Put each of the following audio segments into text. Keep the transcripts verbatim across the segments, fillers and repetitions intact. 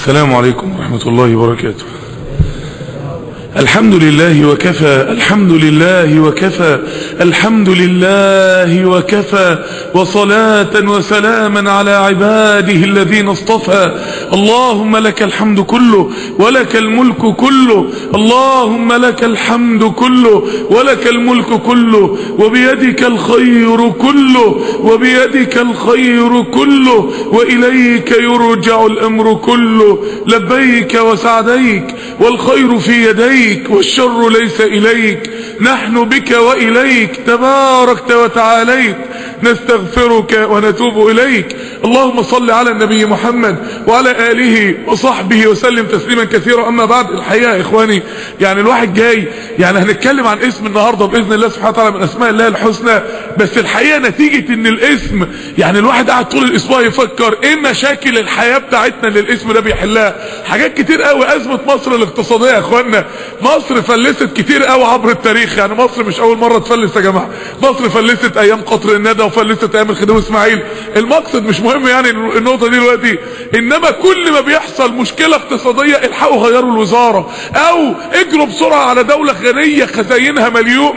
السلام عليكم ورحمة الله وبركاته. الحمد لله وكفى، الحمد لله وكفى، الحمد لله وكفى، وصلاة وسلاما على عباده الذين اصطفى. اللهم لك الحمد كله ولك الملك كله، اللهم لك الحمد كله ولك الملك كله، وبيدك الخير كله، وبيدك الخير كله، وإليك يرجع الأمر كله. لبيك وسعديك، والخير في يديك والشر ليس إليك، نحن بك وإليك تباركت وتعاليت، نستغفرك ونتوب إليك. اللهم صل على النبي محمد وعلى آله وصحبه وسلم تسليما كثيرا. أما بعد، الحقيقة يا إخواني يعني الواحد جاي يعني هنتكلم عن اسم النهاردة بإذن الله سبحانه وتعالى من أسماء الله الحسنى، بس الحقيقة نتيجة إن الاسم يعني الواحد قاعد طول الأسبوع يفكر إيه مشاكل الحياة بتاعتنا اللي الاسم ده بيحلها. حاجات كتير قوي. أزمة مصر الاقتصادية يا إخواننا، مصر فلست كتير قوي عبر التاريخ، يعني مصر مش أول مرة تفلس يا جماعة. مصر فلست أيام قطر الندى وفلست أيام الخديوي إسماعيل. المقصد مش مهم يعني النقطة دي دلوقتي، إنما كل ما بيحصل مشكلة اقتصادية الحقوا غيروا الوزارة، أو اجروا بسرعة على دولة غنية خزاينها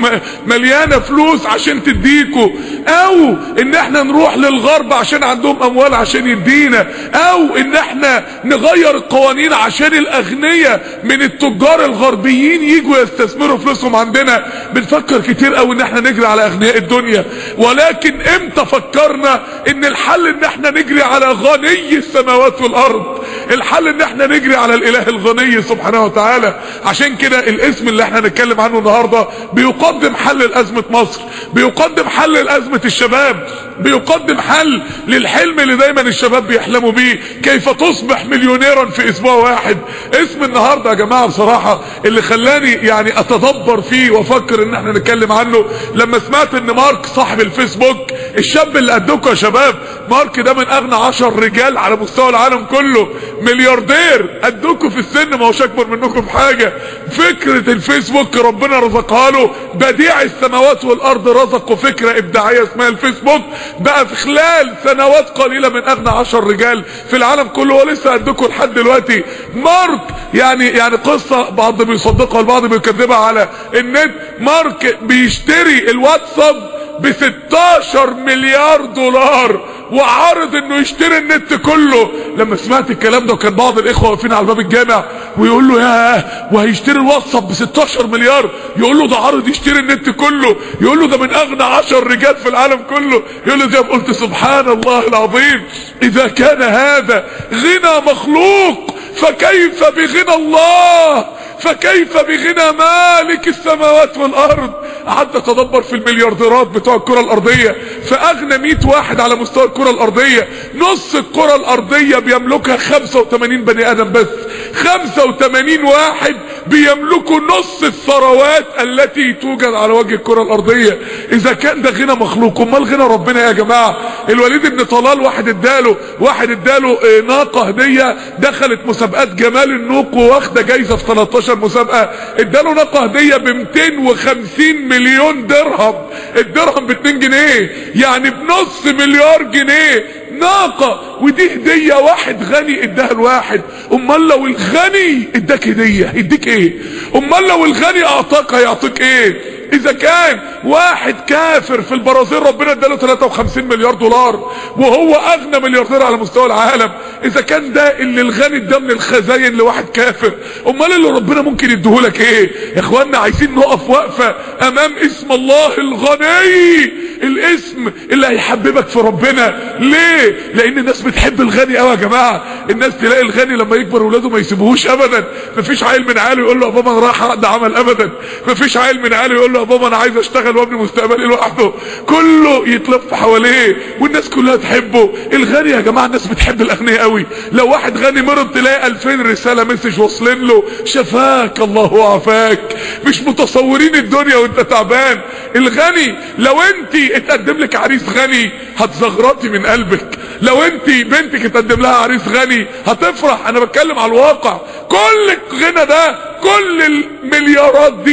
مليانة فلوس عشان تديكوا، أو إن احنا نروح للغرب عشان عندهم أموال عشان يدينا، أو إن احنا نغير القوانين عشان الأغنياء من التجار الغربيين يجوا يستثمروا فلوسهم عندنا. بنفكر كتير قوي ان احنا نجري على اغنياء الدنيا، ولكن امتى فكرنا ان الحل ان احنا نجري على غني السماوات والارض؟ الحل ان احنا نجري على الاله الغني سبحانه وتعالى. عشان كده الاسم اللي احنا نتكلم عنه النهاردة بيقدم حل لأزمة مصر، بيقدم حل لأزمة الشباب، بيقدم حل للحلم اللي دايما الشباب بيحلموا بيه، كيف تصبح مليونيرا في اسبوع واحد. اسم النهاردة يا جماعة بصراحة اللي خلاني يعني اتدبر فيه وافكر ان احنا نتكلم عنه لما سمعت ان مارك صاحب الفيسبوك، الشاب اللي قدكم يا شباب، مارك ده من اغنى عشر رجال على مستوى العالم كله، ملياردير قدكم في السن، ما هوش اكبر منكم في حاجة. فكرة الفيسبوك ربنا رزقها له، بديع السماوات والارض رزقه فكرة ابداعية اسمها الفيسبوك، بقى في خلال سنوات قليلة من اغنى عشر رجال في العالم كله، ولسه قدكم لحد دلوقتي. مارك يعني يعني قصة بعض بيصدقها والبعض بيكذبها على النت. مارك بيشتري الواتساب ب ستاشر مليار دولار وعارض انه يشتري النت كله. لما سمعت الكلام ده وكان بعض الاخوه واقفين على باب الجامع ويقول له ياه وهيشتري الواتساب ب ستاشر مليار، يقول له ده عارض يشتري النت كله، يقول له ده من اغنى عشر رجال في العالم كله، يقول له زي ما قلت سبحان الله العظيم، اذا كان هذا غنى مخلوق فكيف بغنى الله، فكيف بغنى مالك السماوات والارض. قعدت اتدبر في المليارديرات بتوع الكرة الارضية، فاغنى مئة واحد على مستوى الكرة الارضية، نص الكرة الارضية بيملكها خمسة وثمانين بني ادم بس، خمسة وثمانين واحد بيملكوا نص الثروات التي توجد على وجه الكرة الارضية. اذا كان ده غنى مخلوق، امال غنى ربنا يا جماعة؟ الوليد بن طلال واحد اداله واحد اداله ناقة هدية، دخلت مسابقات جمال النوق واخده جايزة في تلتاشر مسابقة، اداله ناقة هدية ب مئتين وخمسين مليون درهم، الدرهم ب اتنين جنيه، يعني بنص مليار جنيه ناقة، ودي هدية واحد غني اداها الواحد. امال لو الغني اداك هدية يديك ايه؟ امال لو الغني اعطاك هيعطيك ايه؟ اذا كان واحد كافر في البرازيل ربنا اداله تلاتة وخمسين مليار دولار وهو اغنى ملياردير على مستوى العالم، اذا كان ده اللي الغني ده من الخزاين لواحد كافر، امال اللي ربنا ممكن يديهولك ايه؟ يا اخوانا عايزين نقف وقفة امام اسم الله الغني، الاسم اللي هيحببك في ربنا. ليه؟ لان الناس بتحب الغني قوي يا جماعة. الناس تلاقي الغني لما يكبر ولاده ما يسيبوهوش ابدا، مفيش عيل من عياله يقول له يا بابا انا رايح اقضي عمل ابدا، مفيش عيل من عياله يقول له يا بابا انا عايز اشتغل وابني مستقبلي لوحده، كله يتلف حواليه والناس كلها تحبه. الغني يا جماعة الناس بتحب الاغنياء قوي. لو واحد غني مرض تلاقي الفين رسالة مسج واصلين له شفاك الله وعافاك، مش متصورين الدنيا وانت تعبان. الغني لو انت اتقدم لك عريس غني هتزغرطي من قلبك، لو انت بنتك اتقدم لها عريس غني هتفرح. انا بتكلم على الواقع، كل الغنى ده كل المليارات دي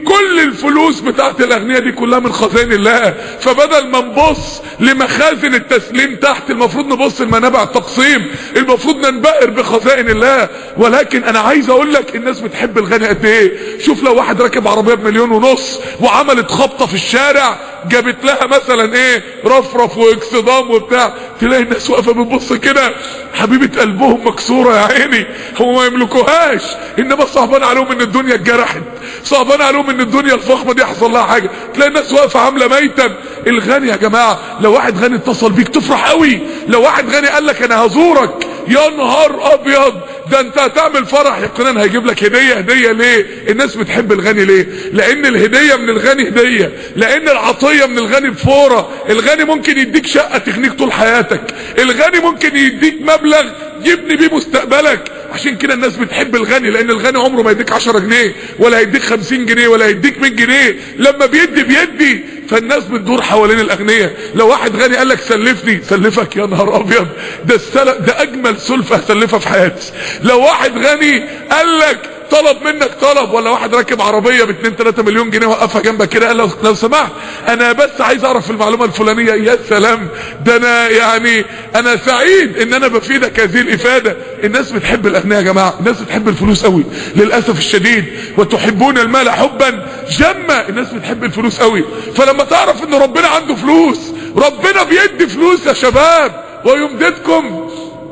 كل الفلوس بتاعت الاغنياء دي كلها من خزائن الله. فبدل ما نبص لمخازن التسليم تحت، المفروض نبص لمنابع التقسيم، المفروض ننبهر بخزائن الله. ولكن انا عايز اقول لك الناس بتحب الغني قد ايه. شوف لو واحد راكب عربيه بمليون ونص وعملت خبطه في الشارع جابت لها مثلا ايه رفرف واكسدام وبتاع، تلاقي الناس واقفه بتبص كده حبيبه قلبهم مكسوره يا عيني، هم ما يملكوهاش، انما صعبان عليهم ان الدنيا اتجرحت، صعبان عليهم ان الدنيا الفخمه دي حصل لها حاجه. تلاقي الناس واقفه عامله ميتم. الغني يا جماعه لو واحد غني اتصل بيك تفرح قوي. لو واحد غني قال لك انا هزورك، يا نهار ابيض، ده انت هتعمل فرح يقينا. هيجيب لك هديه. هديه ليه؟ الناس بتحب الغني ليه؟ لان الهديه من الغني هديه، لان العطيه من الغني بفوره. الغني ممكن يديك شقه تغنيك طول حياتك، الغني ممكن يديك مبلغ يبني بيه مستقبلك. عشان كده الناس بتحب الغني، لان الغني عمره ما يديك عشرة جنيه ولا يديك خمسين جنيه ولا يديك مية جنيه، لما بيدي بيدي. فالناس بتدور حوالين الاغنياء. لو واحد غني قال لك سلفني، سلفك يا نهار ابيض، ده السلف ده اجمل سلفه هسلفها في حياتي. لو واحد غني قال لك طلب منك طلب، ولا واحد راكب عربيه ب اتنين تلاتة مليون جنيه وقفها جنبك كده قال لك لو سمحت انا بس عايز اعرف المعلومه الفلانيه، يا سلام، ده انا يعني انا سعيد ان انا بفيدك هذه الافاده. الناس بتحب الاغنياء يا جماعه، الناس بتحب الفلوس قوي للاسف الشديد. وتحبون المال حبا جما، الناس بتحب الفلوس قوي. فلما تعرف ان ربنا عنده فلوس، ربنا بيدي فلوس يا شباب، ويمددكم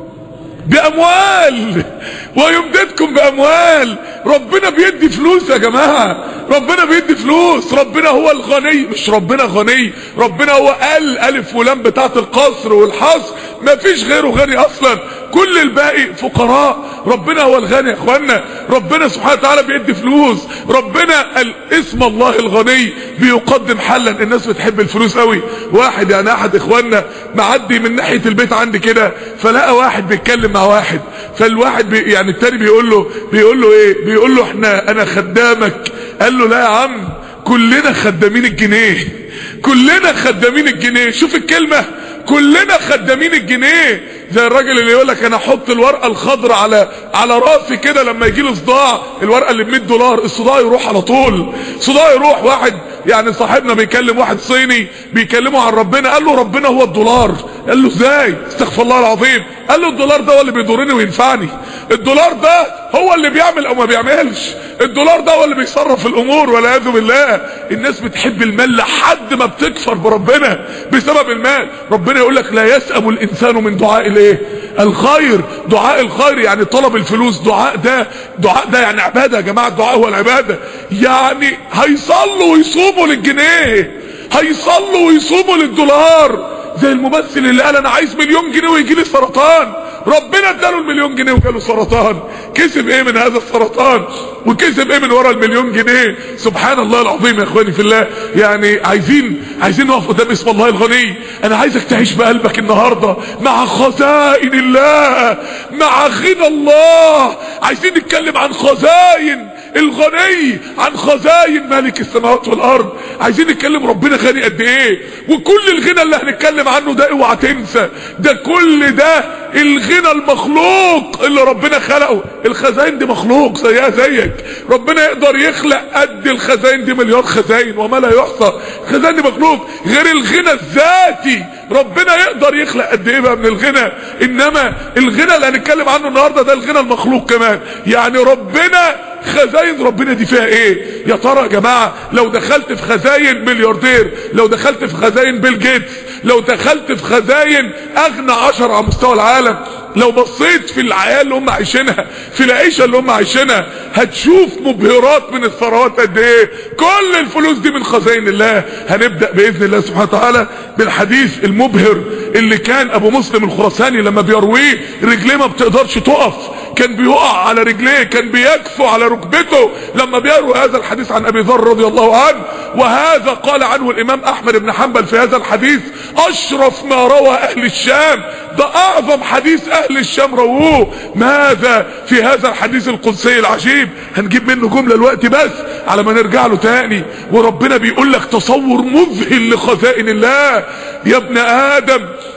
باموال ويمددكم باموال. ربنا بيدي فلوس يا جماعه، ربنا بيدي فلوس. ربنا هو الغني، مش ربنا غني، ربنا هو ال الف ولام بتاعت القصر والحصر، مفيش غيره غني اصلا، كل الباقي فقراء. ربنا هو الغني يا اخوانا. ربنا سبحانه وتعالى بيدي فلوس. ربنا اسم الله الغني بيقدم حلا. الناس بتحب الفلوس قوي. واحد يعني احد اخواننا معدي من ناحيه البيت عندي كده، فلقى واحد بيتكلم مع واحد، فالواحد بي يعني التاني بيقول له بيقول له ايه بيقول له احنا انا خدامك. قال له لا يا عم، كلنا خدامين الجنيه، كلنا خدامين الجنيه. شوف الكلمه، كلنا خدامين الجنيه. زي الراجل اللي يقول لك انا احط الورقه الخضراء على على راسي كده، لما يجي لي صداع الورقه اللي ب مية دولار الصداع يروح على طول، صداع يروح. واحد يعني صاحبنا بيكلم واحد صيني بيكلمه عن ربنا، قال له ربنا هو الدولار. قال له ازاي؟ استغفر الله العظيم. قال له الدولار ده هو اللي بيضرني وينفعني، الدولار ده هو اللي بيعمل او ما بيعملش، الدولار ده هو اللي بيصرف الامور والعياذ بالله. الناس بتحب المال لحد ما بتكفر بربنا بسبب المال. ربنا يقول لك لا يسأم الانسان من دعاء الايه؟ الخير. دعاء الخير يعني طلب الفلوس. دعاء ده دعاء ده يعني عباده يا جماعه. الدعاء هو العباده. يعني هيصلوا ويصوموا للجنيه، هيصلوا ويصوموا للدولار. زي الممثل اللي قال انا عايز مليون جنيه ويجي لي سرطان، ربنا اداله المليون جنيه وجاله سرطان. كسب ايه من هذا السرطان؟ وكسب ايه من ورا المليون جنيه؟ سبحان الله العظيم يا اخواني في الله. يعني عايزين عايزين نقف قدام اسم الله الغني. انا عايزك تعيش بقلبك النهارده مع خزائن الله، مع غنى الله. عايزين نتكلم عن خزائن الغني، عن خزائن مالك السماوات والارض. عايزين نتكلم ربنا غني قد ايه، وكل الغنى اللي هنتكلم عنه ده اوعى تنسى، ده كل ده الغنى المخلوق اللي ربنا خلقه. الخزائن دي مخلوق زيها زيك، ربنا يقدر يخلق قد الخزائن دي مليار خزائن وما لا يحصى. الخزائن دي مخلوق، غير الغنى الذاتي ربنا يقدر يخلق قد ايه بقى من الغنى. انما الغنى اللي هنتكلم عنه النهارده ده الغنى المخلوق كمان. يعني ربنا خزائن ربنا دي فيها ايه يا ترى يا جماعه؟ لو دخلت في خزائن ملياردير، لو دخلت في خزائن بيل جيتس، لو دخلت في خزائن اغنى عشرة على مستوى العالم، لو بصيت في الحياه اللي هم عايشينها، في العيشه اللي هم عايشينها، هتشوف مبهرات من الثروات قد ايه. كل الفلوس دي من خزائن الله. هنبدا باذن الله سبحانه وتعالى بالحديث المبهر اللي كان ابو مسلم الخراساني لما بيرويه رجليه ما بتقدرش تقف، كان بيقع على رجليه، كان بيكفو على ركبته لما بيروي هذا الحديث عن ابي ذر رضي الله عنه. وهذا قال عنه الامام احمد بن حنبل في هذا الحديث اشرف ما روى اهل الشام، ده اعظم حديث اهل الشام رووه. ماذا في هذا الحديث القدسي العجيب؟ هنجيب منه جمله الوقت بس على ما نرجع له تاني. وربنا بيقول لك تصور مذهل لخزائن الله. يا ابن ادم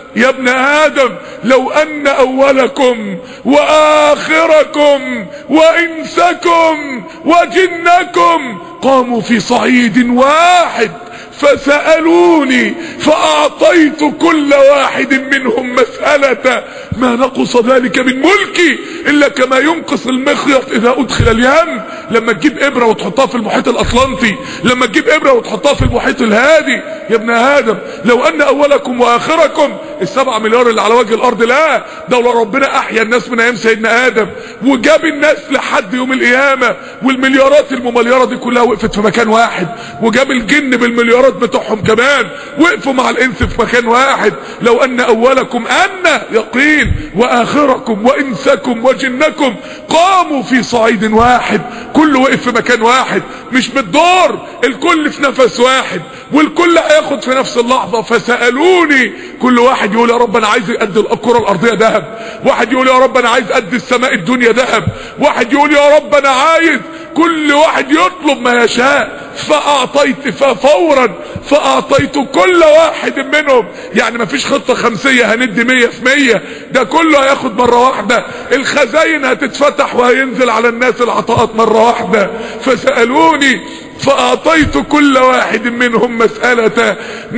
يا ابن آدم لو أن أولكم وآخركم وإنسكم وجنكم قاموا في صعيد واحد فسألوني فأعطيت كل واحد منهم مسألة ما نقص ذلك من ملكي إلا كما ينقص المخيط إذا أدخل اليم. لما تجيب إبرة وتحطها في المحيط الأطلنطي، لما تجيب إبرة وتحطها في المحيط الهادي. يا ابن آدم لو أن أولكم وآخركم، السبعة مليار اللي على وجه الأرض، لا ده لو ربنا أحيا الناس من أيام سيدنا آدم وجاب الناس لحد يوم القيامة والمليارات الممليارة دي كلها وقفت في مكان واحد، وجاب الجن بالمليارات بتوعهم كمان وقفوا مع الإنس في مكان واحد. لو أن أولكم أن يقين وآخركم وإنسكم وجنكم قاموا في صعيد واحد، كل وقف في مكان واحد، مش بالدور، الكل في نفس واحد والكل هياخد في نفس اللحظة. فسألوني، كل واحد يقول يا رب انا عايز قد الكرة الارضية ذهب، واحد يقول يا رب انا عايز قد السماء الدنيا ذهب، واحد يقول يا رب انا عايز، كل واحد يطلب ما يشاء. فاعطيت ففورا فاعطيت كل واحد منهم، يعني ما فيش خطة خمسية هندي مية في مية، ده كله هياخد مرة واحدة. الخزاين هتتفتح وهينزل على الناس العطاءات مرة واحدة. فسألوني فأعطيت كل واحد منهم مسألة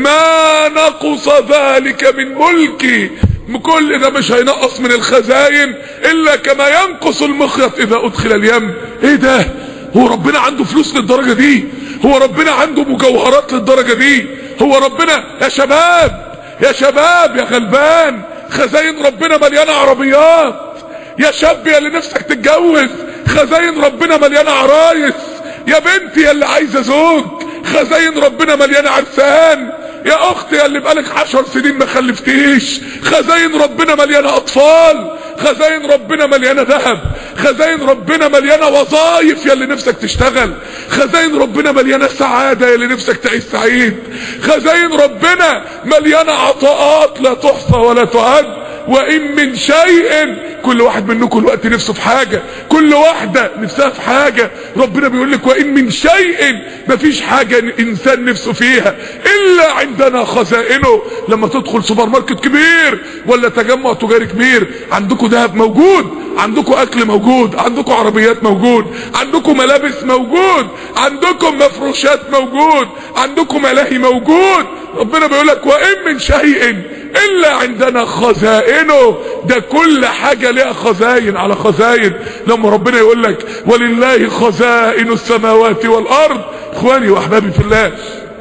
ما نقص ذلك من ملكي. كل ده مش هينقص من الخزاين إلا كما ينقص المخيط إذا أدخل اليم. إيه ده؟ هو ربنا عنده فلوس للدرجة دي؟ هو ربنا عنده مجوهرات للدرجة دي؟ هو ربنا يا شباب يا شباب يا غلبان، خزاين ربنا مليانة عربيات. يا شاب يا اللي نفسك تتجوز، خزاين ربنا مليانة عرايس. يا بنتي يا اللي عايزة زوج، خزاين ربنا مليانة عرسان. يا اختي يا اللي بقالك عشر سنين ما خلفتيش، خزاين ربنا مليانة اطفال. خزاين ربنا مليانة ذهب، خزاين ربنا مليانة وظائف يا اللي نفسك تشتغل، خزاين ربنا مليانة سعادة يا اللي نفسك تعيش سعيد، خزاين ربنا مليانة عطاءات لا تحصى ولا تعد. وإن من شيء، كل واحد منكم الوقت نفسه في حاجة، كل واحدة نفسها في حاجة. ربنا بيقول لك وإن من شيء، مفيش حاجة إنسان نفسه فيها إلا عندنا خزائنه. لما تدخل سوبر ماركت كبير ولا تجمع تجاري كبير، عندكم ذهب موجود، عندكم أكل موجود، عندكم عربيات موجود، عندكم ملابس موجود، عندكم مفروشات موجود، عندكم ملاهي موجود. ربنا بيقول لك وإن من شيء إلا عندنا خزائنه. ده كل حاجة لها خزاين على خزاين. لما ربنا يقول لك ولله خزائن السماوات والأرض، إخواني وأحبابي في الله،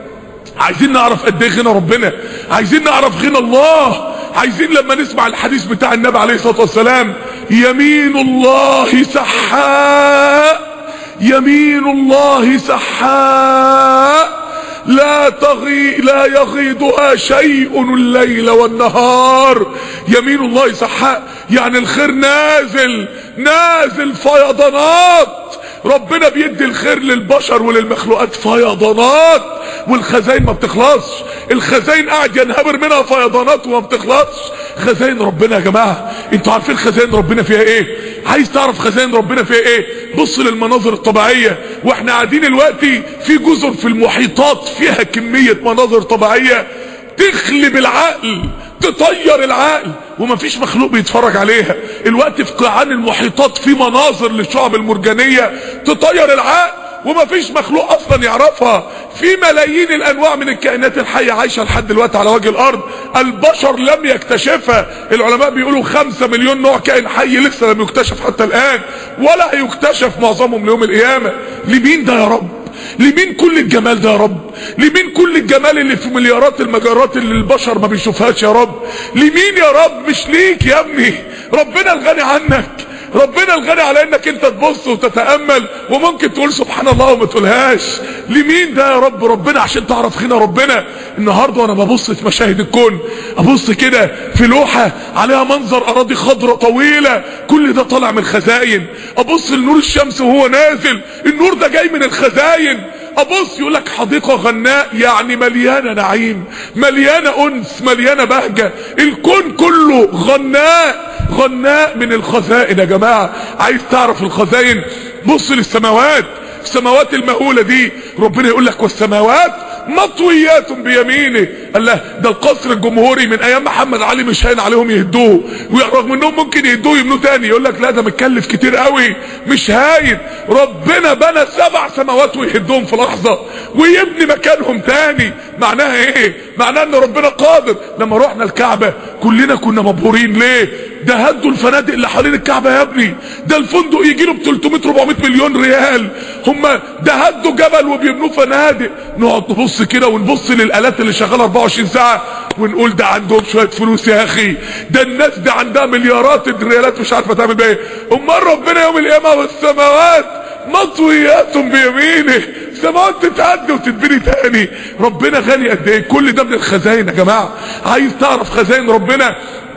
عايزين نعرف قد ايه غنى ربنا، عايزين نعرف غنى الله، عايزين لما نسمع الحديث بتاع النبي عليه الصلاة والسلام يمين الله سحاء، يمين الله سحاء لا تغي لا يغيضها شيء الليل والنهار. يمين الله سحاء يعني الخير نازل نازل فيضانات. ربنا بيدي الخير للبشر وللمخلوقات فيضانات، والخزاين ما بتخلصش. الخزاين قاعد ينهمر منها فيضانات وما بتخلصش. خزاين ربنا يا جماعة، انتوا عارفين خزاين ربنا فيها ايه؟ عايز تعرف خزاين ربنا فيها ايه؟ بص للمناظر الطبيعية. واحنا قاعدين دلوقتي في جزر في المحيطات فيها كمية مناظر طبيعية تخلب العقل، تطير العقل، ومفيش مخلوق بيتفرج عليها. الوقت في قاعان المحيطات في مناظر للشعب المرجانية تطير العقل ومفيش مخلوق اصلا يعرفها. في ملايين الانواع من الكائنات الحية عايشة لحد دلوقتي على وجه الارض، البشر لم يكتشفها. العلماء بيقولوا خمسة مليون نوع كائن حي لسه لم يكتشف حتى الان، ولا هيكتشف معظمهم ليوم القيامة. لمين ده يا رب؟ لمين كل الجمال ده يا رب؟ لمين كل الجمال اللي في مليارات المجرات اللي البشر ما بيشوفهاش يا رب؟ لمين يا رب؟ مش ليك يا ابني، ربنا الغني عنك، ربنا الغني على انك انت تبص وتتأمل وممكن تقول سبحان الله وما تقولهاش. لمين ده يا رب؟ ربنا عشان تعرف غنى ربنا. النهاردة وانا ببص في مشاهد الكون، ابص كده في لوحة عليها منظر اراضي خضراء طويلة، كل ده طالع من الخزائن. ابص لنور الشمس وهو نازل، النور ده جاي من الخزائن. ابص يقول لك حديقة غناء، يعني مليانة نعيم، مليانة انس، مليانة بهجة. الكون كله غناء غناء من الخزائن يا جماعة. عايز تعرف الخزائن؟ بص للسماوات، السماوات المهولة دي ربنا يقول لك والسماوات مطويات بيمينه. قال له ده القصر الجمهوري من ايام محمد علي مش هين عليهم يهدوه، ورغم انهم ممكن يهدوه يبنوه تاني، يقول لك لا ده متكلف كتير قوي مش هاين. ربنا بنى سبع سماوات ويهدهم في لحظه ويبني مكانهم تاني. معناها ايه؟ معناها ان ربنا قادر. لما رحنا الكعبه كلنا كنا مبهورين. ليه؟ ده هدوا الفنادق اللي حوالين الكعبه يا ابني، ده الفندق يجي له ب ثلاثمائة أربعمائة مليون ريال. هم ده هدوا جبل وبيبنوا فنادق. نقعد نبص كده ونبص للالات اللي شغاله أربعة وعشرين ساعه ونقول ده عندهم شويه فلوس يا اخي، ده الناس دي عندها مليارات الريالات مش عارفه تعمل بيها ايه. امال ربنا يوم القيامه والسماوات مطويات بيمينه، سماوات تتهد وتتبني تاني. ربنا غني قد ايه؟ كل ده من الخزائن يا جماعه. عايز تعرف خزائن ربنا؟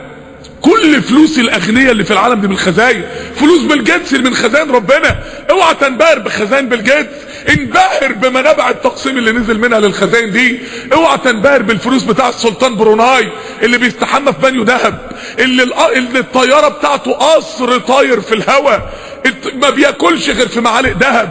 كل فلوس الاغنياء اللي في العالم دي من الخزائن. فلوس بيل جيتس من خزائن ربنا. اوعى تنبهر بخزائن بيل جيتس، انبهر بمنابع التقسيم اللي نزل منها للخزائن دي. اوعى تنبهر بالفلوس بتاع السلطان بروناي اللي بيستحمى في بانيو ذهب، اللي, اللي الطياره بتاعته قصر طاير في الهواء، ما بياكلش غير في معالق ذهب.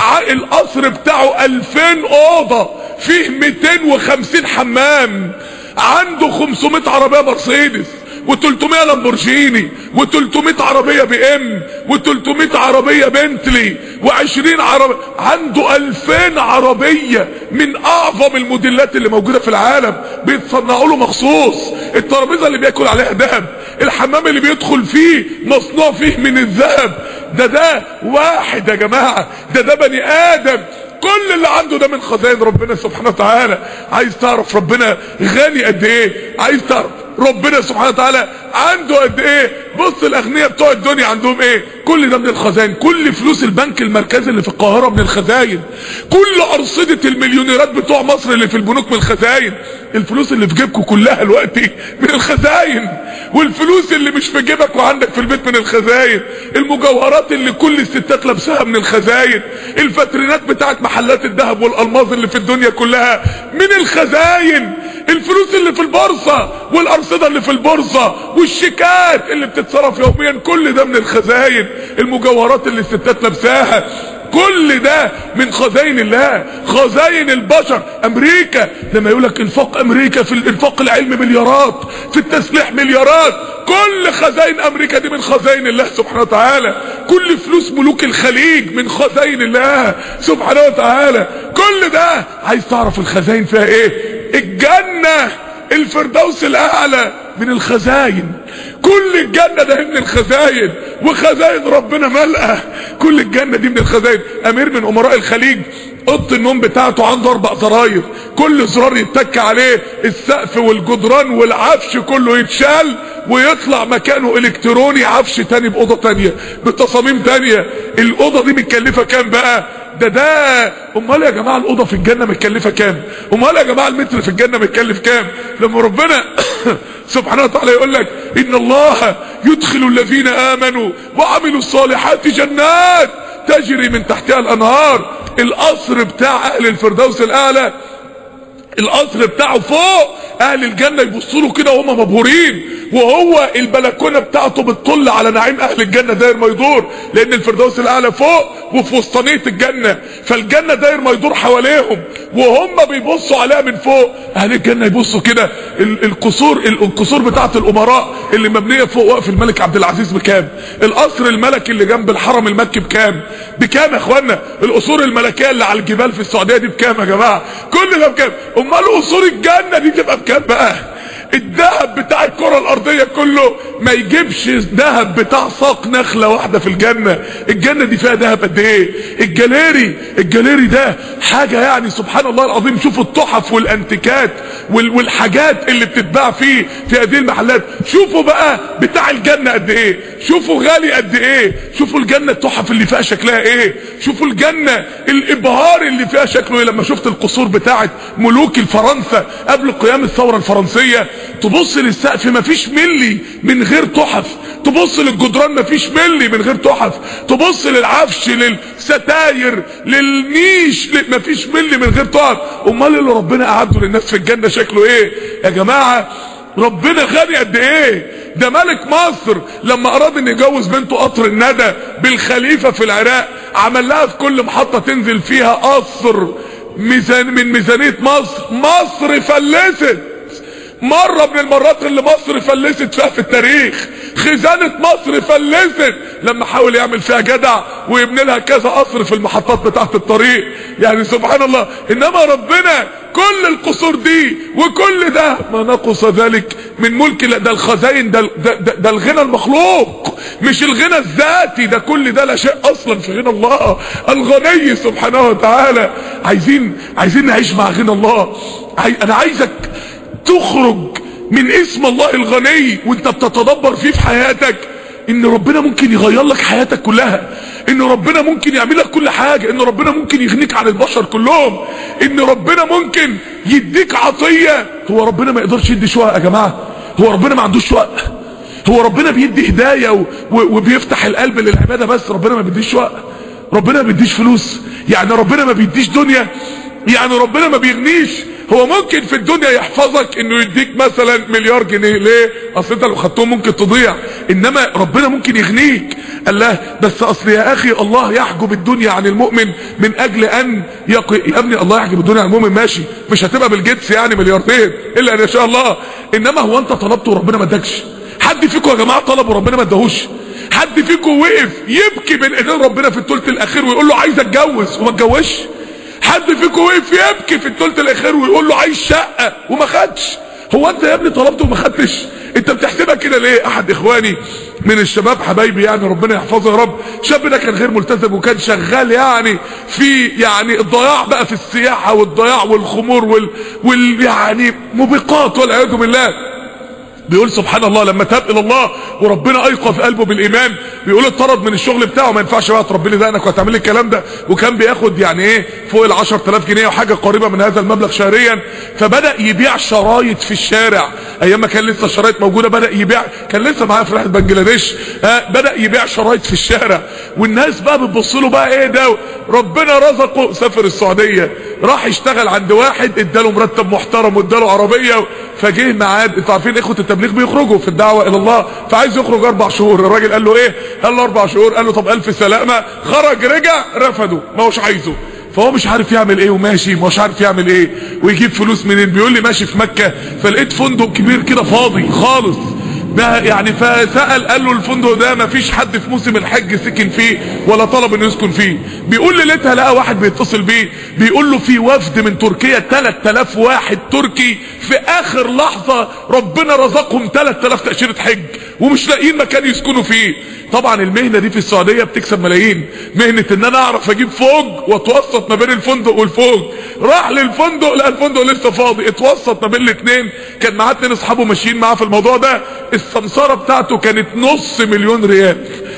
القصر بتاعه ألفين اوضه، فيه مئتين وخمسين حمام، عنده خمسمائة عربيه مرسيدس وثلاثمائة لامبورجيني وثلاثمائة عربيه بي ام وثلاثمائة عربيه بنتلي وعشرين عربيه، عنده ألفين عربيه من اعظم الموديلات اللي موجوده في العالم بيتصنعوا له مخصوص. الترابيزه اللي بياكل عليها ذهب، الحمام اللي بيدخل فيه مصنوع فيه من الذهب. ده ده واحد يا جماعه، ده ده بني ادم. كل اللي عنده ده من خزائن ربنا سبحانه وتعالى. عايز تعرف ربنا غني قد ايه؟ عايز تعرف ربنا سبحانه وتعالى عنده قد ايه؟ بص الاغنياء بتوع الدنيا عندهم ايه؟ كل ده من الخزائن. كل فلوس البنك المركزي اللي في القاهره من الخزائن. كل ارصده المليونيرات بتوع مصر اللي في البنوك من الخزائن. الفلوس اللي في جيبكم كلها دلوقتي من الخزائن، والفلوس اللي مش في جيبك وعندك في البيت من الخزائن. المجوهرات اللي كل الستات لابساها من الخزائن. الفاترينات بتاعت محلات الذهب والالماظ اللي في الدنيا كلها من الخزائن. الفلوس اللي في البورصه والارصده اللي في البورصه والشيكات اللي بتتصرف يوميا كل ده من الخزائن. المجوهرات اللي الستات لابساها كل ده من خزائن الله، خزائن البشر. امريكا لما يقولك انفاق امريكا في الانفاق العلمي مليارات، في التسليح مليارات، كل خزائن امريكا دي من خزائن الله سبحانه وتعالى. كل فلوس ملوك الخليج من خزائن الله سبحانه وتعالى. كل ده عايز تعرف الخزائن فيها ايه؟ الجنة الفردوس الاعلى من الخزائن. كل الجنة ده من الخزائن، وخزائن ربنا ملأة. كل الجنة دي من الخزائن. امير من امراء الخليج اوضه النوم بتاعته عنده اربع زراير، كل زرار يتك عليه السقف والجدران والعفش كله يتشال ويطلع مكانه الكتروني عفش تاني باوضه تانيه بتصاميم تانيه. الاوضه دي متكلفه كام بقى؟ ده ده امال يا جماعه الاوضه في الجنه متكلفه كام؟ امال يا جماعه المتر في الجنه متكلف كام؟ لما ربنا سبحانه وتعالى يقول لك ان الله يدخل الذين امنوا وعملوا الصالحات جنات تجري من تحتها الانهار. القصر بتاع اهل الفردوس الاعلى، القصر بتاعه فوق، اهل الجنه يبصوا له كده وهم مبهورين، وهو البلكونه بتاعته بتطل على نعيم اهل الجنه داير ما يدور، لان الفردوس الاعلى فوق وفي وسطانيه الجنه، فالجنه داير ما يدور حواليهم وهم بيبصوا عليها من فوق. اهل الجنه يبصوا كده. القصور القصور بتاعه الامراء اللي مبنيه فوق وقف الملك عبد العزيز بكام؟ القصر الملكي اللي جنب الحرم المكي بكام؟ بكام يا اخوانا؟ القصور الملكيه اللي على الجبال في السعوديه دي بكام يا جماعه؟ كل ده بكام؟ امال قصور الجنه دي تبقى بكام بقى؟ الذهب بتاع الكرة الارضية كله ما يجيبش ذهب بتاع ساق نخلة واحدة في الجنة. الجنة دي فيها ذهب قد ايه؟ الجاليري الجاليري ده حاجة يعني سبحان الله العظيم. شوفوا التحف والانتيكات والحاجات اللي بتتباع فيه في هذه المحلات. شوفوا بقى بتاع الجنة قد ايه، شوفوا غالي قد ايه، شوفوا الجنة التحف اللي فيها شكلها ايه، شوفوا الجنة الابهار اللي فيها شكله ايه. لما شفت القصور بتاعت ملوك الفرنسا قبل قيام الثورة الفرنسية، تبص للسقف مفيش ملي من غير تحف، تبص للجدران مفيش ملي من غير تحف، تبص للعفش للستاير للنيش مفيش ملي من غير تحف. امال اللي ربنا قعده للناس في الجنة شكله ايه يا جماعة؟ ربنا غني قد ايه؟ ده ملك مصر لما اراد ان يجوز بنته قطر الندى بالخليفة في العراق، عمل لها في كل محطة تنزل فيها قصر ميزان من ميزانية مصر. مصر فلست مرة من المرات اللي مصر فلست فيها في التاريخ. خزانة مصر فلست لما حاول يعمل فيها جدع ويبني لها كذا قصر في المحطات بتاعت الطريق. يعني سبحان الله. انما ربنا كل القصور دي وكل ده ما نقص ذلك من ملك. ده الخزائن، ده, ده, ده, ده الغنى المخلوق مش الغنى الذاتي. ده كل ده لا شيء اصلا في غنى الله الغني سبحانه وتعالى. عايزين عايزين نعيش مع غنى الله. عاي... انا عايزك تخرج من اسم الله الغني وانت بتتدبر فيه في حياتك ان ربنا ممكن يغير لك حياتك كلها، ان ربنا ممكن يعمل لك كل حاجة، ان ربنا ممكن يغنيك عن البشر كلهم، ان ربنا ممكن يديك عطية. هو ربنا ما يقدرش يدي شقق يا جماعة؟ هو ربنا ما عندوش شقق؟ هو ربنا بيدي هداية و... و... وبيفتح القلب للعبادة بس؟ ربنا ما بيديش شقق؟ ربنا ما بيديش فلوس؟ يعني ربنا ما بيديش دنيا؟ يعني ربنا ما بيغنيش؟ هو ممكن في الدنيا يحفظك انه يديك مثلا مليار جنيه. ليه؟ اصل انت لو خدتهم ممكن تضيع. انما ربنا ممكن يغنيك. الله بس اصل يا اخي الله يحجب الدنيا عن المؤمن من اجل ان يق... يا ابني الله يحجب الدنيا عن المؤمن ماشي، مش هتبقى بالجيتس يعني ملياردير الا ان شاء الله. انما هو انت طلبته وربنا ما ادكش؟ حد فيكم يا جماعه طلب وربنا ما اداهوش؟ حد فيكم وقف يبكي بين ايدين ربنا في الثلث الاخير ويقول له عايز اتجوز وما اتجوزش؟ حد فيكم وقف يبكي في الثلث الاخير ويقول له عايز شقه وما خدش؟ هو انت يا ابني طلبته وما خدتش؟ انت بتحسبها كده ليه؟ احد اخواني من الشباب حبايبي يعني ربنا يحفظه يا رب، شاب ده كان غير ملتزم وكان شغال يعني في يعني الضياع بقى في السياحه والضياع والخمور وال, وال يعني موبقات والعياذ بالله. بيقول سبحان الله لما تاب الى الله وربنا ايقظ قلبه بالايمان بيقول اتطرد من الشغل بتاعه، ما ينفعش بقى تربي لي دقنك وهتعمل لي الكلام ده، وكان بياخد يعني ايه فوق ال عشرة آلاف جنيه وحاجه قريبه من هذا المبلغ شهريا. فبدا يبيع شرايط في الشارع ايام ما كان لسه الشرايط موجوده. بدا يبيع، كان لسه معاه في رحله بنجلاديش، آه بدا يبيع شرايط في الشارع والناس بقى بتبص له بقى ايه ده. ربنا رزقه سافر السعوديه، راح يشتغل عند واحد اداله مرتب محترم واداله عربيه. فجه ميعاد، انتوا عارفين اخوه التبليغ بيخرجوا في الدعوه الى الله، فعايز يخرج اربع شهور. الراجل قال له ايه؟ قال له اربع شهور. قال له طب الف سلامه. خرج رجع رفضه، ما هوش عايزه. فهو مش عارف يعمل ايه وماشي مش عارف يعمل ايه ويجيب فلوس منين. بيقول لي ماشي في مكه فلقيت فندق كبير كده فاضي خالص ده يعني. فسأل قال له الفندق ده ما فيش حد في موسم الحج سكن فيه ولا طلب انه يسكن فيه. بيقول لي لقيتها لقى واحد بيتصل بيه بيقول له في وفد من تركيا ثلاثة آلاف واحد تركي في اخر لحظة ربنا رزقهم ثلاثة آلاف تأشيرة حج ومش لاقيين مكان يسكنوا فيه. طبعا المهنة دي في السعودية بتكسب ملايين، مهنة ان انا اعرف اجيب فوق واتوسط ما بين الفندق والفوق. راح للفندق لقى الفندق لسه فاضي، اتوسط ما بين الاثنين. كان معاه اتنين اصحابه ماشيين معاه في الموضوع ده. السمسارة بتاعته كانت نص مليون ريال،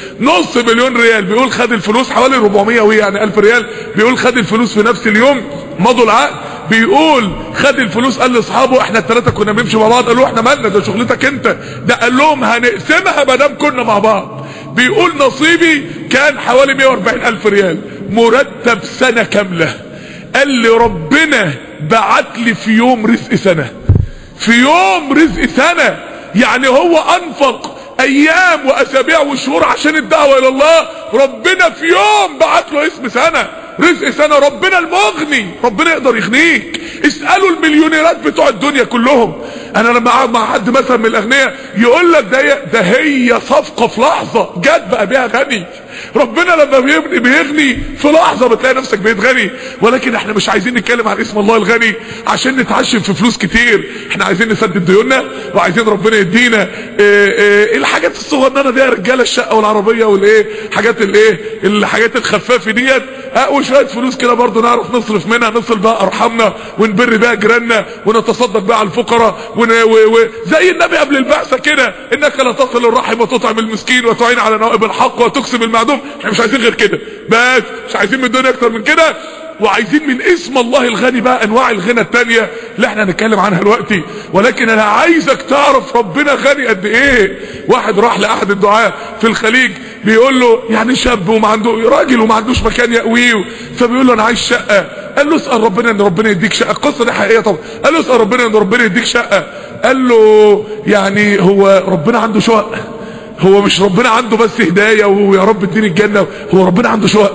نص مليون ريال. بيقول خد الفلوس حوالي أربعمية وي يعني ألف ريال. بيقول خد الفلوس في نفس اليوم، مضوا العقد. بيقول خد الفلوس قال لاصحابه احنا الثلاثه كنا بنمشي مع بعض. قالوا احنا مالنا ده شغلتك انت. ده قال لهم هنقسمها ما دام كنا مع بعض. بيقول نصيبي كان حوالي مية واربعين الف ريال مرتب سنه كامله. قال لي ربنا بعت لي في يوم رزق سنه، في يوم رزق سنه. يعني هو انفق ايام واسابيع وشهور عشان الدعوه الى الله، ربنا في يوم بعت له اسم سنه، رزق سنه. ربنا المغني، ربنا يقدر يغنيك. اسالوا المليونيرات بتوع الدنيا كلهم. انا لما اقعد مع حد مثلا من الاغنياء يقول لك ده ده هي صفقه في لحظه جت بقى بيها غني. ربنا لما بيبني بيغني في لحظه بتلاقي نفسك بقيت غني. ولكن احنا مش عايزين نتكلم عن اسم الله الغني عشان نتعشم في فلوس كتير. احنا عايزين نسدد ديوننا وعايزين ربنا يدينا ايه ايه الحاجات الصغننه دي يا رجاله، الشقه والعربيه والايه حاجات الايه الحاجات الخفافه ديت، وشويه فلوس كده برضه نعرف نصرف منها، نصل بقى ارحامنا ونبر بقى جيراننا ونتصدق بقى على الفقراء. زي النبي قبل البعثه كده، انك لا تصل الرحم وتطعم المسكين وتعين على نوائب الحق وتكسب المعدوم. احنا مش عايزين غير كده بس، مش عايزين من الدنيا اكتر من كده. وعايزين من اسم الله الغني بقى انواع الغنى التانية اللي احنا هنتكلم عنها دلوقتي. ولكن انا عايزك تعرف ربنا غني قد ايه. واحد راح لاحد الدعاة في الخليج بيقول له يعني شاب وما عنده راجل وما عندوش مكان يأويه، فبيقول له انا عايز شقة. قال له اسأل ربنا ان ربنا يديك شقة. القصة دي حقيقية طبعا. قال له اسأل ربنا ان ربنا يديك شقة. قال له يعني هو ربنا عنده شقة؟ هو مش ربنا عنده بس هداية ويا رب اديني الجنة، هو ربنا عنده شقق؟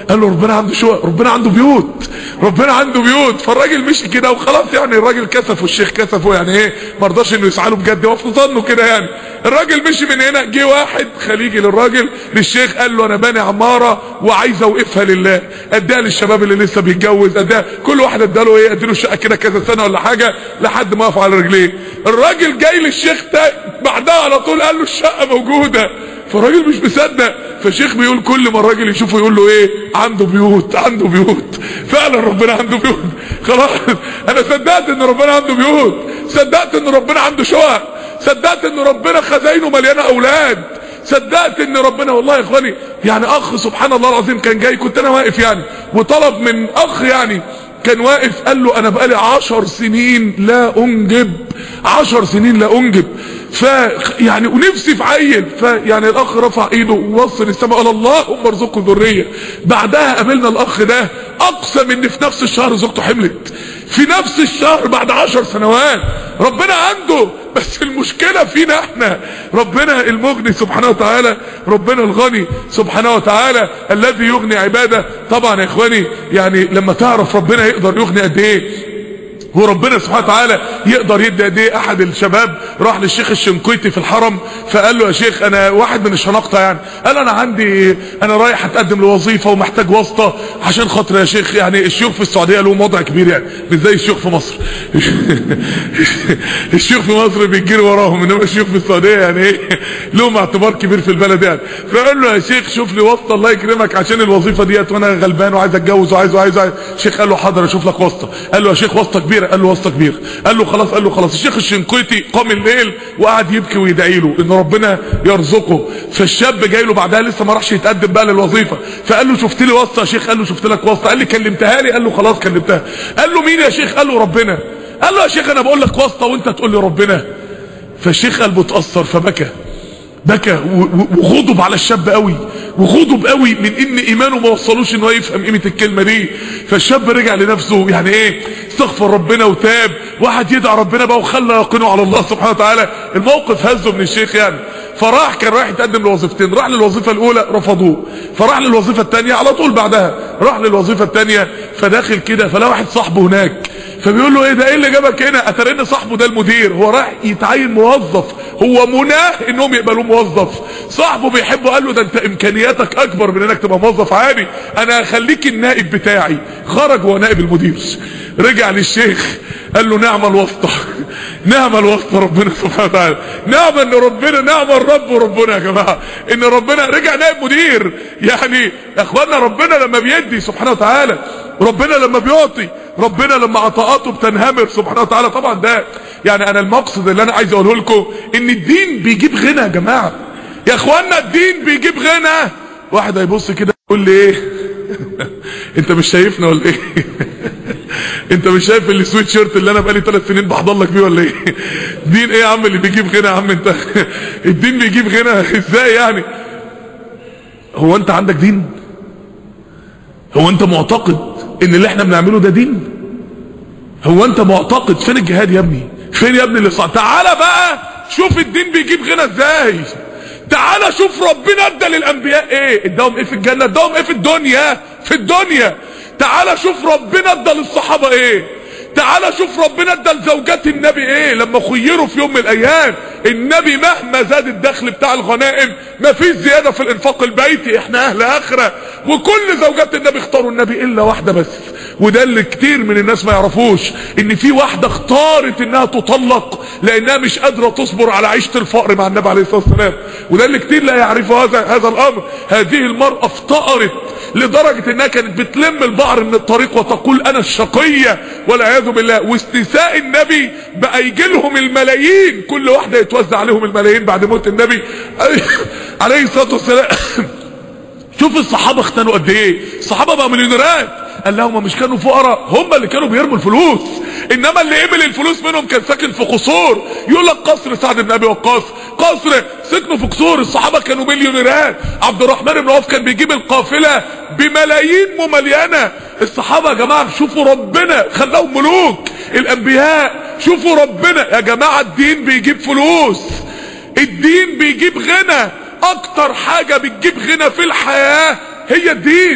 قال له ربنا عنده شقق، ربنا عنده بيوت، ربنا عنده بيوت. فالراجل مشي كده وخلاص، يعني الراجل كسفه، الشيخ كسفه، يعني ايه ما رضاش انه يسعاله بجد، هو في ظنه كده يعني. الراجل مشي من هنا، جه واحد خليجي للراجل للشيخ قال له انا باني عماره وعايز اوقفها لله، اديها للشباب اللي لسه بيتجوز، اديها كل واحد اداله ايه، اديله الشقه كده كذا سنه ولا حاجه لحد ما يقف على رجليه. الراجل جاي للشيخ بعدها على طول قال له الشقه موجوده. فالراجل مش مصدق. فالشيخ بيقول كل ما الراجل يشوفه يقول له ايه، عنده بيوت، عنده بيوت. فعلا ربنا عنده بيوت. خلاص انا صدقت ان ربنا عنده بيوت، صدقت ان ربنا عنده شقق، صدقت ان ربنا خزاينه مليانه اولاد، صدقت ان ربنا. والله يا اخواني يعني اخ سبحان الله العظيم كان جاي، كنت انا واقف يعني، وطلب من اخ يعني كان واقف، قال له انا بقالي عشر سنين لا انجب، عشر سنين لا انجب، ف يعني ونفسي في عيل. فيعني الاخ رفع ايده ووصل السماء قال اللهم ارزقه ذريه. بعدها قابلنا الاخ ده اقسم ان في نفس الشهر زوجته حملت، في نفس الشهر بعد عشر سنوات. ربنا عنده، بس المشكلة فينا احنا. ربنا المغني سبحانه وتعالى، ربنا الغني سبحانه وتعالى الذي يغني عباده. طبعا يا اخواني يعني لما تعرف ربنا يقدر يغني قد ايه وربنا سبحانه وتعالى يقدر يدي قد ايه. احد الشباب راح للشيخ الشنقيطي في الحرم، فقال له يا شيخ انا واحد من الشناقطه يعني، قال انا عندي انا رايح اتقدم لوظيفه ومحتاج واسطه عشان خاطر يا شيخ. يعني الشيوخ في السعوديه لهم وضع كبير يعني، مش زي الشيوخ في مصر. الشيوخ في مصر بيجري وراهم، انما الشيوخ في السعوديه يعني ايه لهم اعتبار كبير في البلد يعني. فقال له يا شيخ شوف لي واسطه الله يكرمك عشان الوظيفه ديت وانا غلبان وعايز اتجوز وعايز وعايز الشيخ قال له حاضر اشوف لك واسطه. قال له يا شيخ واسطه كبيره؟ قال له واسطه كبيره. قال له خلاص. قال له خلاص. الشيخ الشنقيطي قام الليل وقعد يبكي ويدعي له ان ربنا يرزقه. فالشاب جاي له بعدها لسه ما راحش يتقدم بقى للوظيفه، فقال له شفت لي واسطه يا شيخ؟ قال له شفت لك واسطه. قال لي كلمتها لي؟ قال له خلاص كلمتها. قال له مين يا شيخ؟ قال له ربنا. قال له يا شيخ انا بقول لك واسطه وانت تقول لي ربنا. فالشيخ قلبه اتاثر فبكى، بكى وغضب على الشاب قوي، وغضب قوي من ان ايمانه ما وصلوش ان هو يفهم قيمه الكلمه دي. فالشاب رجع لنفسه يعني ايه، استغفر ربنا وتاب، واحد يدعى ربنا بقى وخلى يقينه على الله سبحانه وتعالى. الموقف هزه من الشيخ يعني. فراح كان رايح يتقدم لوظيفتين، راح للوظيفه الاولى رفضوه، فراح للوظيفه الثانيه على طول بعدها راح للوظيفه الثانيه. فداخل كده فلا واحد صاحبه هناك، فبيقول له ايه ده، ايه اللي جابك هنا؟ اترى ان صاحبه ده المدير، هو رايح يتعين موظف، هو مناه انهم يقبلوه موظف. صاحبه بيحبه، قال له ده انت امكانياتك اكبر من انك تبقى موظف عادي، انا هخليك النائب بتاعي. خرج هو نائب المدير. رجع للشيخ قال له نعم الواسطه، نعم الواسطه ربنا سبحانه وتعالى، نعم ان ربنا، نعم الرب وربنا يا جماعه ان ربنا رجع نائب مدير. يعني يا اخوانا ربنا لما بيدي سبحانه وتعالى، ربنا لما بيعطي، ربنا لما عطاءاته بتنهمر سبحانه وتعالى. طبعا ده يعني انا المقصد اللي انا عايز اقوله لكم ان الدين بيجيب غنى يا جماعه، يا اخوانا الدين بيجيب غنى. واحد هيبص كده يقول لي ايه انت مش شايفنا ولا ايه؟ انت مش شايف السويت شيرت اللي انا بقالي ثلاث سنين بحضر لك بيه ولا ايه؟ دين ايه يا عم اللي بيجيب غنى يا عم انت؟ الدين بيجيب غنى ازاي يعني؟ هو انت عندك دين؟ هو انت معتقد ان اللي احنا بنعمله ده دين؟ هو انت معتقد؟ فين الجهاد يا ابني؟ فين يا ابني اللي صار؟ تعالى بقى شوف الدين بيجيب غنى ازاي. تعالى شوف ربنا ادى للانبياء ايه، اداهم ايه في الجنه، اداهم ايه في الدنيا، في الدنيا. تعالى شوف ربنا ادى للصحابه ايه، تعالى شوف ربنا ادى لزوجات النبي ايه لما خيروا في يوم من الايام. النبي مهما زاد الدخل بتاع الغنائم ما فيش زياده في الانفاق البيتي، احنا اهل اخره. وكل زوجات النبي اختاروا النبي الا واحده بس، وده اللي كتير من الناس ما يعرفوش، ان في واحده اختارت انها تطلق لانها مش قادره تصبر على عيشه الفقر مع النبي عليه الصلاه والسلام. وده اللي كتير لا يعرفوا هذا هذا الامر. هذه المراه افتقرت لدرجه انها كانت بتلم البعر من الطريق وتقول انا الشقيه والعياذ بالله. واستنساء النبي بقى يجي لهم الملايين، كل واحده يتوزع عليهم الملايين بعد موت النبي عليه الصلاه والسلام. شوف الصحابه اختنوا قد ايه، الصحابه بقى مليونيرات. قال لهم مش كانوا فقراء، هم اللي كانوا بيرموا الفلوس، انما اللي قبل الفلوس منهم كان ساكن في قصور. يقول لك قصر سعد بن ابي وقاص، قصر سكنوا في قصور. الصحابه كانوا مليونيرات. عبد الرحمن بن عوف كان بيجيب القافله بملايين ممليانه. الصحابه يا جماعه شوفوا ربنا خلاهم ملوك. الانبياء شوفوا ربنا يا جماعه. الدين بيجيب فلوس، الدين بيجيب غنى. اكتر حاجه بتجيب غنى في الحياه هي الدين.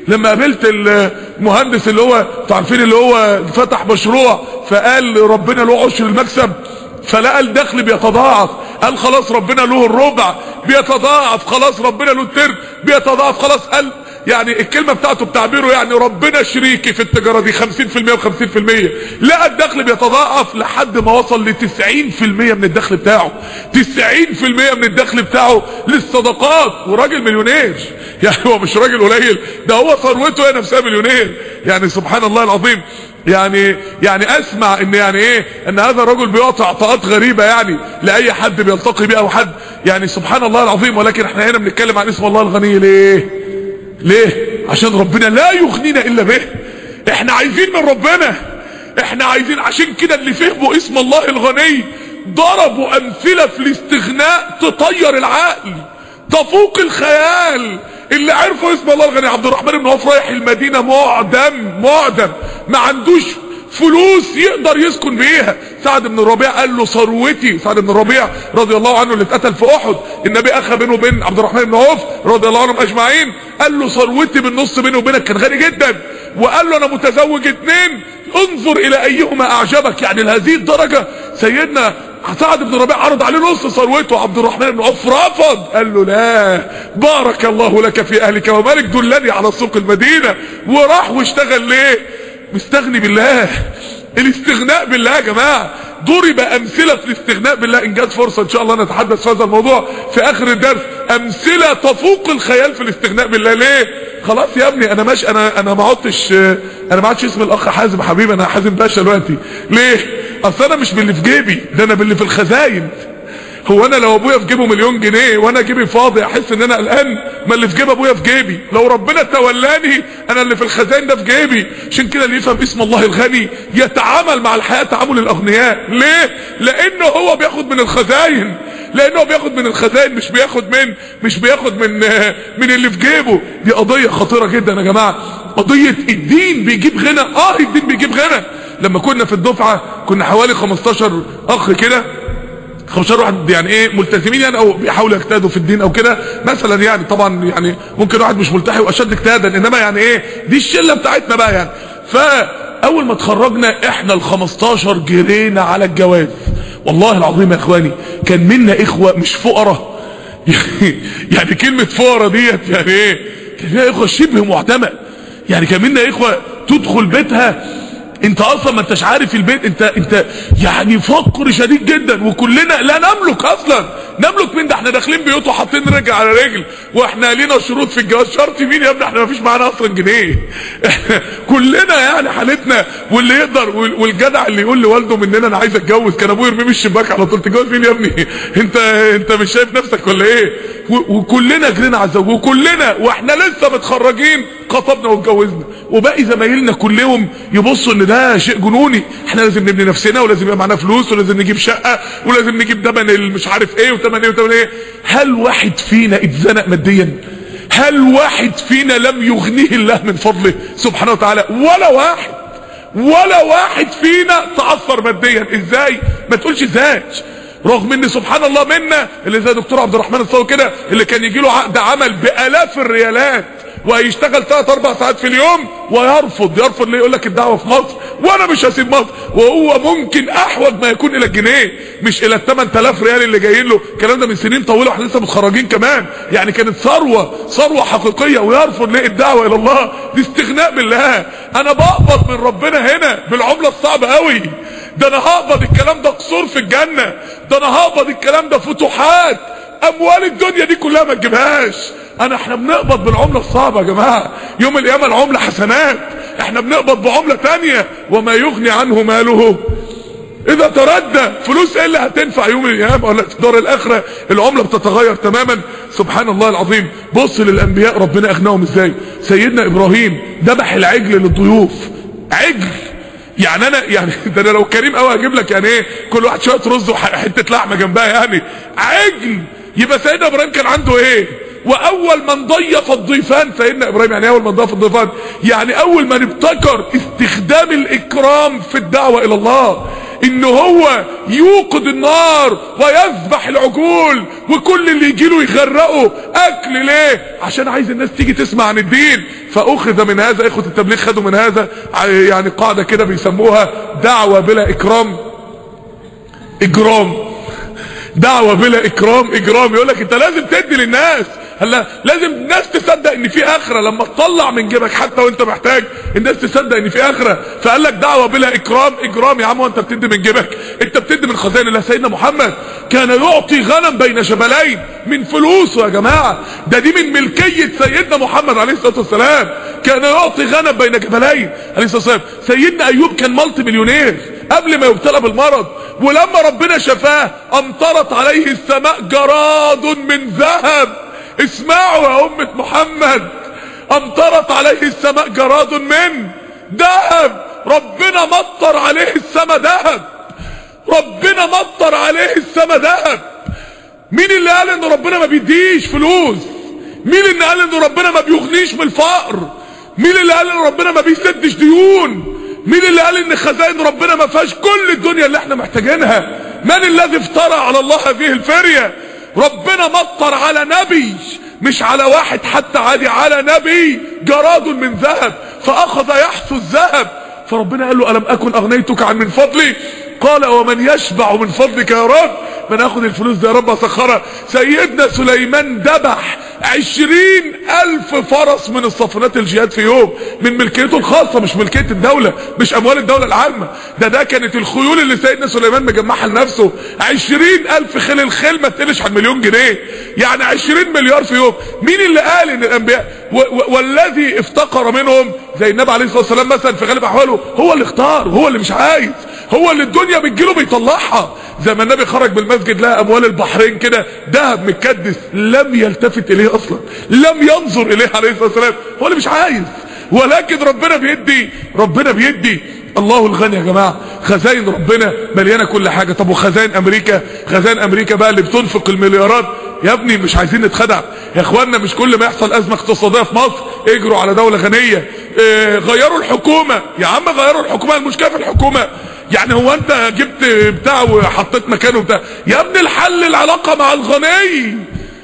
لما قابلت المهندس اللي هو تعرفين اللي هو فتح مشروع فقال ربنا له عشر المكسب، فلقى الدخل بيتضاعف، قال خلاص ربنا له الربع بيتضاعف، خلاص ربنا له الترك بيتضاعف، خلاص قال يعني الكلمة بتاعته بتعبيره يعني ربنا شريكي في التجارة دي خمسين في المية وخمسين في المية. لقى الدخل بيتضاعف لحد ما وصل لتسعين في المية من الدخل بتاعه، تسعين في المية من الدخل بتاعه للصدقات، وراجل مليونير. يعني هو مش راجل قليل، ده هو ثروته هي نفسها مليونير. يعني سبحان الله العظيم. يعني يعني اسمع ان يعني ايه ان هذا الرجل بيعطي عطاءات غريبة يعني لاي حد بيلتقي بيه او حد، يعني سبحان الله العظيم. ولكن احنا هنا بنتكلم عن اسم الله الغني. ليه ليه عشان ربنا لا يغنينا الا به. احنا عايزين من ربنا، احنا عايزين. عشان كده اللي فهموا اسم الله الغني ضربوا امثلة في الاستغناء تطير العقل، تفوق الخيال. اللي عرفوا اسم الله الغني عبد الرحمن بن عوف رايح المدينة معدم معدم، ما عندوش فلوس يقدر يسكن بيها. سعد بن الربيع قال له ثروتي، سعد بن الربيع رضي الله عنه اللي اتقتل في احد، النبي اخى بينه وبين عبد الرحمن بن عوف رضي الله عنهم اجمعين، قال له ثروتي بالنص بيني وبينك، كان غني جدا. وقال له انا متزوج اتنين، انظر الى ايهما اعجبك. يعني لهذه الدرجة سيدنا سعد بن الربيع عرض عليه نص ثروته، عبد الرحمن بن عوف رفض، قال له لا بارك الله لك في اهلك ومالك، دلني على سوق المدينة. وراح واشتغل. ليه؟ مستغني بالله. الاستغناء بالله يا جماعة ضرب امثلة في الاستغناء بالله. ان جات فرصة ان شاء الله نتحدث في هذا الموضوع في اخر الدرس، امثلة تفوق الخيال في الاستغناء بالله. ليه؟ خلاص يا ابني انا ماشي، انا انا ما عدتش انا ما عادش اسم الاخ حازم حبيبي، انا حازم باشا دلوقتي. ليه؟ اصل انا مش باللي في جيبي، ده انا باللي في الخزاين. هو انا لو ابويا في جيبه مليون جنيه وانا جيبي فاضي احس ان انا قلقان؟ ما اللي في جيب ابويا في جيبي، لو ربنا تولاني انا اللي في الخزائن ده في جيبي. عشان كده اللي يفهم اسم الله الغني يتعامل مع الحياة تعامل الاغنياء. ليه؟ لانه هو بياخد من الخزائن، لانه هو بياخد من الخزائن، مش بياخد من مش بياخد من من اللي في جيبه. دي قضية خطيرة جدا يا جماعة، قضية الدين بيجيب غنى. اه الدين بيجيب غنى. لما كنا في الدفعة كنا حوالي خمستاشر اخ كده، خمستاشر واحد يعني ايه ملتزمين يعني او بيحاولوا يجتهدوا في الدين او كده مثلا. يعني طبعا يعني ممكن واحد مش ملتحي واشد اجتهادا، انما يعني ايه دي الشله بتاعتنا بقى يعني. فاول ما اتخرجنا احنا ال خمستاشر جرينا على الجواز. والله العظيم يا اخواني كان منا اخوه مش فقراء يعني كلمه فقراء ديت يعني ايه، كان فيها اخوه شبه معتمه. يعني كان منا اخوه تدخل بيتها انت اصلا ما انتش عارف البيت، انت انت يعني فقر شديد جدا، وكلنا لا نملك اصلا. نملك مين؟ ده احنا داخلين بيوت وحاطين رجل على رجل، واحنا لينا شروط في الجواز. شرط مين يا ابني؟ احنا ما فيش معانا اصلا جنيه كلنا يعني حالتنا. واللي يقدر والجدع اللي يقول لوالده مننا انا عايز اتجوز، كان ابوه يرميه من الشباك على طول. تتجوز مين يا ابني؟ انت انت مش شايف نفسك ولا ايه؟ وكلنا جرينا على الزواج، وكلنا واحنا لسه متخرجين خطبنا واتجوزنا. وباقي زمايلنا كلهم يبصوا ان ده شيء جنوني، احنا لازم نبني نفسنا ولازم يبقى معانا فلوس ولازم نجيب شقه ولازم نجيب دبن مش عارف ايه وتمن ايه وتمن ايه. هل واحد فينا اتزنق ماديا؟ هل واحد فينا لم يغنيه الله من فضله سبحانه وتعالى؟ ولا واحد ولا واحد فينا تعثر ماديا. ازاي؟ ما تقولش ازاي، رغم ان سبحان الله منا اللي زي دكتور عبد الرحمن الصاوي كده اللي كان يجي له عقد عمل بالاف الريالات وهيشتغل ثلاث اربع ساعات في اليوم ويرفض. يرفض ليه؟ يقول لك الدعوه في مصر وانا مش هسيب مصر. وهو ممكن احوج ما يكون الى الجنيه مش الى الثمان آلاف ريال اللي جايين له. الكلام ده من سنين طويله واحنا لسه متخرجين كمان، يعني كانت ثروه ثروه حقيقيه. ويرفض ليه؟ الدعوه الى الله. دي استغناء بالله. انا بقبض من ربنا هنا بالعمله الصعبه قوي، ده انا هقبض الكلام ده قصور في الجنه، ده انا هقبض الكلام ده فتوحات. اموال الدنيا دي كلها ما تجيبهاش. انا احنا بنقبض بالعمله الصعبه يا جماعه. يوم القيامه العمله حسنات، احنا بنقبض بعمله تانية. وما يغني عنه ماله اذا تردى. فلوس ايه اللي هتنفع يوم القيامه ولا في دار الاخره؟ العمله بتتغير تماما. سبحان الله العظيم. بص للانبياء ربنا اغناهم ازاي. سيدنا ابراهيم ذبح العجل للضيوف. عجل يعني انا يعني ده انا لو كريم قوي هجيب لك يعني ايه كل واحد شويه رز وحته لحمه جنبها يعني عجل. يبقى سيدنا ابراهيم كان عنده ايه؟ واول من ضيف الضيفان سيدنا ابراهيم. يعني اول من ضيف الضيفان يعني اول من ابتكر استخدام الاكرام في الدعوه الى الله. ان هو يوقد النار ويذبح العجول وكل اللي يجيله يغرقه اكل. ليه؟ عشان عايز الناس تيجي تسمع عن الدين. فاخذ من هذا، اخوة التبليغ خدوا من هذا يعني قاعدة كده بيسموها دعوة بلا اكرام اجرام. دعوة بلا اكرام اجرام. يقولك انت لازم تدي للناس، هلا لازم الناس تصدق ان في اخرة. لما تطلع من جيبك حتى وانت محتاج الناس تصدق ان في اخرة. فقال لك دعوة بلا اكرام اجرام. يا عم وانت بتدي من جيبك؟ انت بتدي من خزائن الله. سيدنا محمد كان يعطي غنم بين جبلين من فلوسه يا جماعة. ده دي من ملكية سيدنا محمد عليه الصلاة والسلام. كان يعطي غنم بين جبلين عليه الصلاة والسلام. سيدنا ايوب كان مالتي مليونير قبل ما يبتلى بالمرض، ولما ربنا شفاه امطرت عليه السماء جراد من ذهب. اسمعوا يا أمة محمد، امطرت عليه السماء جراد من ذهب. ربنا مطر عليه السماء ذهب. ربنا مطر عليه السماء ذهب. مين اللي قال ان ربنا ما بيديش فلوس؟ مين اللي قال ان ربنا ما بيغنيش من الفقر؟ مين اللي قال ان ربنا ما بيسدش ديون؟ مين اللي قال ان خزائن ربنا ما فيهاش كل الدنيا اللي احنا محتاجينها؟ من الذي افترى على الله هذه الفرية؟ ربنا مطر على نبي، مش على واحد حتى عادي، على نبي جراد من ذهب فاخذ يحثو الذهب. فربنا قال له الم اكن اغنيتك عن من فضلي؟ قال ومن يشبع من فضلك يا رب؟ من اخذ الفلوس دي يا رب اسخرها. سيدنا سليمان ذبح عشرين الف فرس من الصفنات الجهاد في يوم، من ملكيته الخاصة مش ملكية الدولة، مش اموال الدولة العامة. ده ده كانت الخيول اللي سيدنا سليمان مجمعها لنفسه. عشرين الف خيل. الخيل ما تقلش عن مليون جنيه، يعني عشرين مليار في يوم. مين اللي قال ان الانبياء والذي افتقر منهم زي النبي عليه الصلاة والسلام مثلا في غالب احواله هو اللي اختار، هو اللي مش عايز، هو اللي الدنيا بتجيله بيطلعها. زي ما النبي خرج بالمسجد لقى اموال البحرين كده ذهب متكدس، لم يلتفت اليه اصلا، لم ينظر اليه عليه الصلاه والسلام. هو اللي مش عايز، ولكن ربنا بيدي. ربنا بيدي. الله الغني يا جماعه. خزائن ربنا مليانه كل حاجه. طب وخزائن امريكا؟ خزائن امريكا بقى اللي بتنفق المليارات. يا ابني مش عايزين نتخدع يا اخوانا. مش كل ما يحصل ازمه اقتصاديه في مصر اجروا على دوله غنيه. اه غيروا الحكومه. يا عم غيروا الحكومه، المشكله في الحكومه. يعني هو انت جبت بتاع وحطيت مكانه بتاع؟ يا ابني الحل العلاقه مع الغني،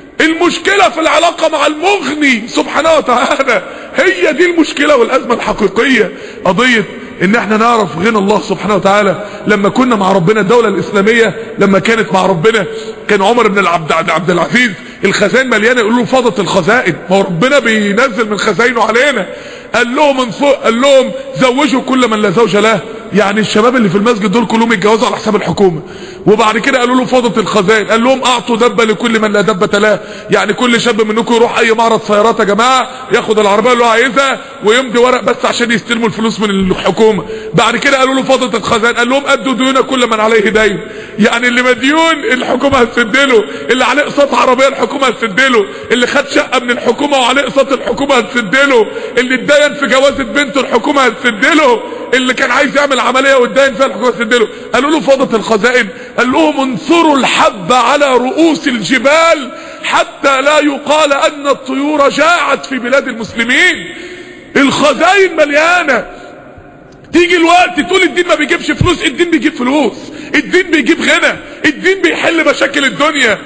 المشكله في العلاقه مع المغني سبحانه وتعالى. هي دي المشكله والازمه الحقيقيه. قضيه ان احنا نعرف غنى الله سبحانه وتعالى. لما كنا مع ربنا الدولة الاسلامية لما كانت مع ربنا كان عمر بن العبد عبد العزيز الخزائن مليانة، يقول له فاضت الخزائن، ما هو ربنا بينزل من خزائنه علينا. قال لهم من فوق، قال لهم زوجوا كل من لا زوج له. يعني الشباب اللي في المسجد دول كلهم يتجوزوا على حساب الحكومة. وبعد كده قالوا له فاضت الخزائن، قال لهم اعطوا دبة لكل من لا دبة له. يعني كل شاب منكم يروح اي معرض سيارات يا جماعة ياخد العربية اللي هو عايزها ويمضي ورق بس عشان يستلموا الفلوس من الحكومة. بعد كده قالوا له فاضت الخزائن، قال لهم ادوا ديون كل من عليه دين. يعني اللي مديون الحكومة هتسدله، اللي عليه اقساط عربية الحكومة هتسدله، اللي خد شقة من الحكومة وعليه اقساط الحكومة هتسدله، اللي اتدين في جوازة بنته الحكومة هتسدله، اللي كان عايز يعمل عملية واتدين فيها الحكومة هتسدله. قالوا له فاضت الخزائن، قال لهم انصروا الحب على رؤوس الجبال حتى لا يقال ان الطيور جاعت في بلاد المسلمين. الخزائن مليانة. تيجي الوقت تقول الدين ما بيجيبش فلوس، الدين بيجيب فلوس، الدين بيجيب غنى، الدين بيحل مشاكل الدنيا.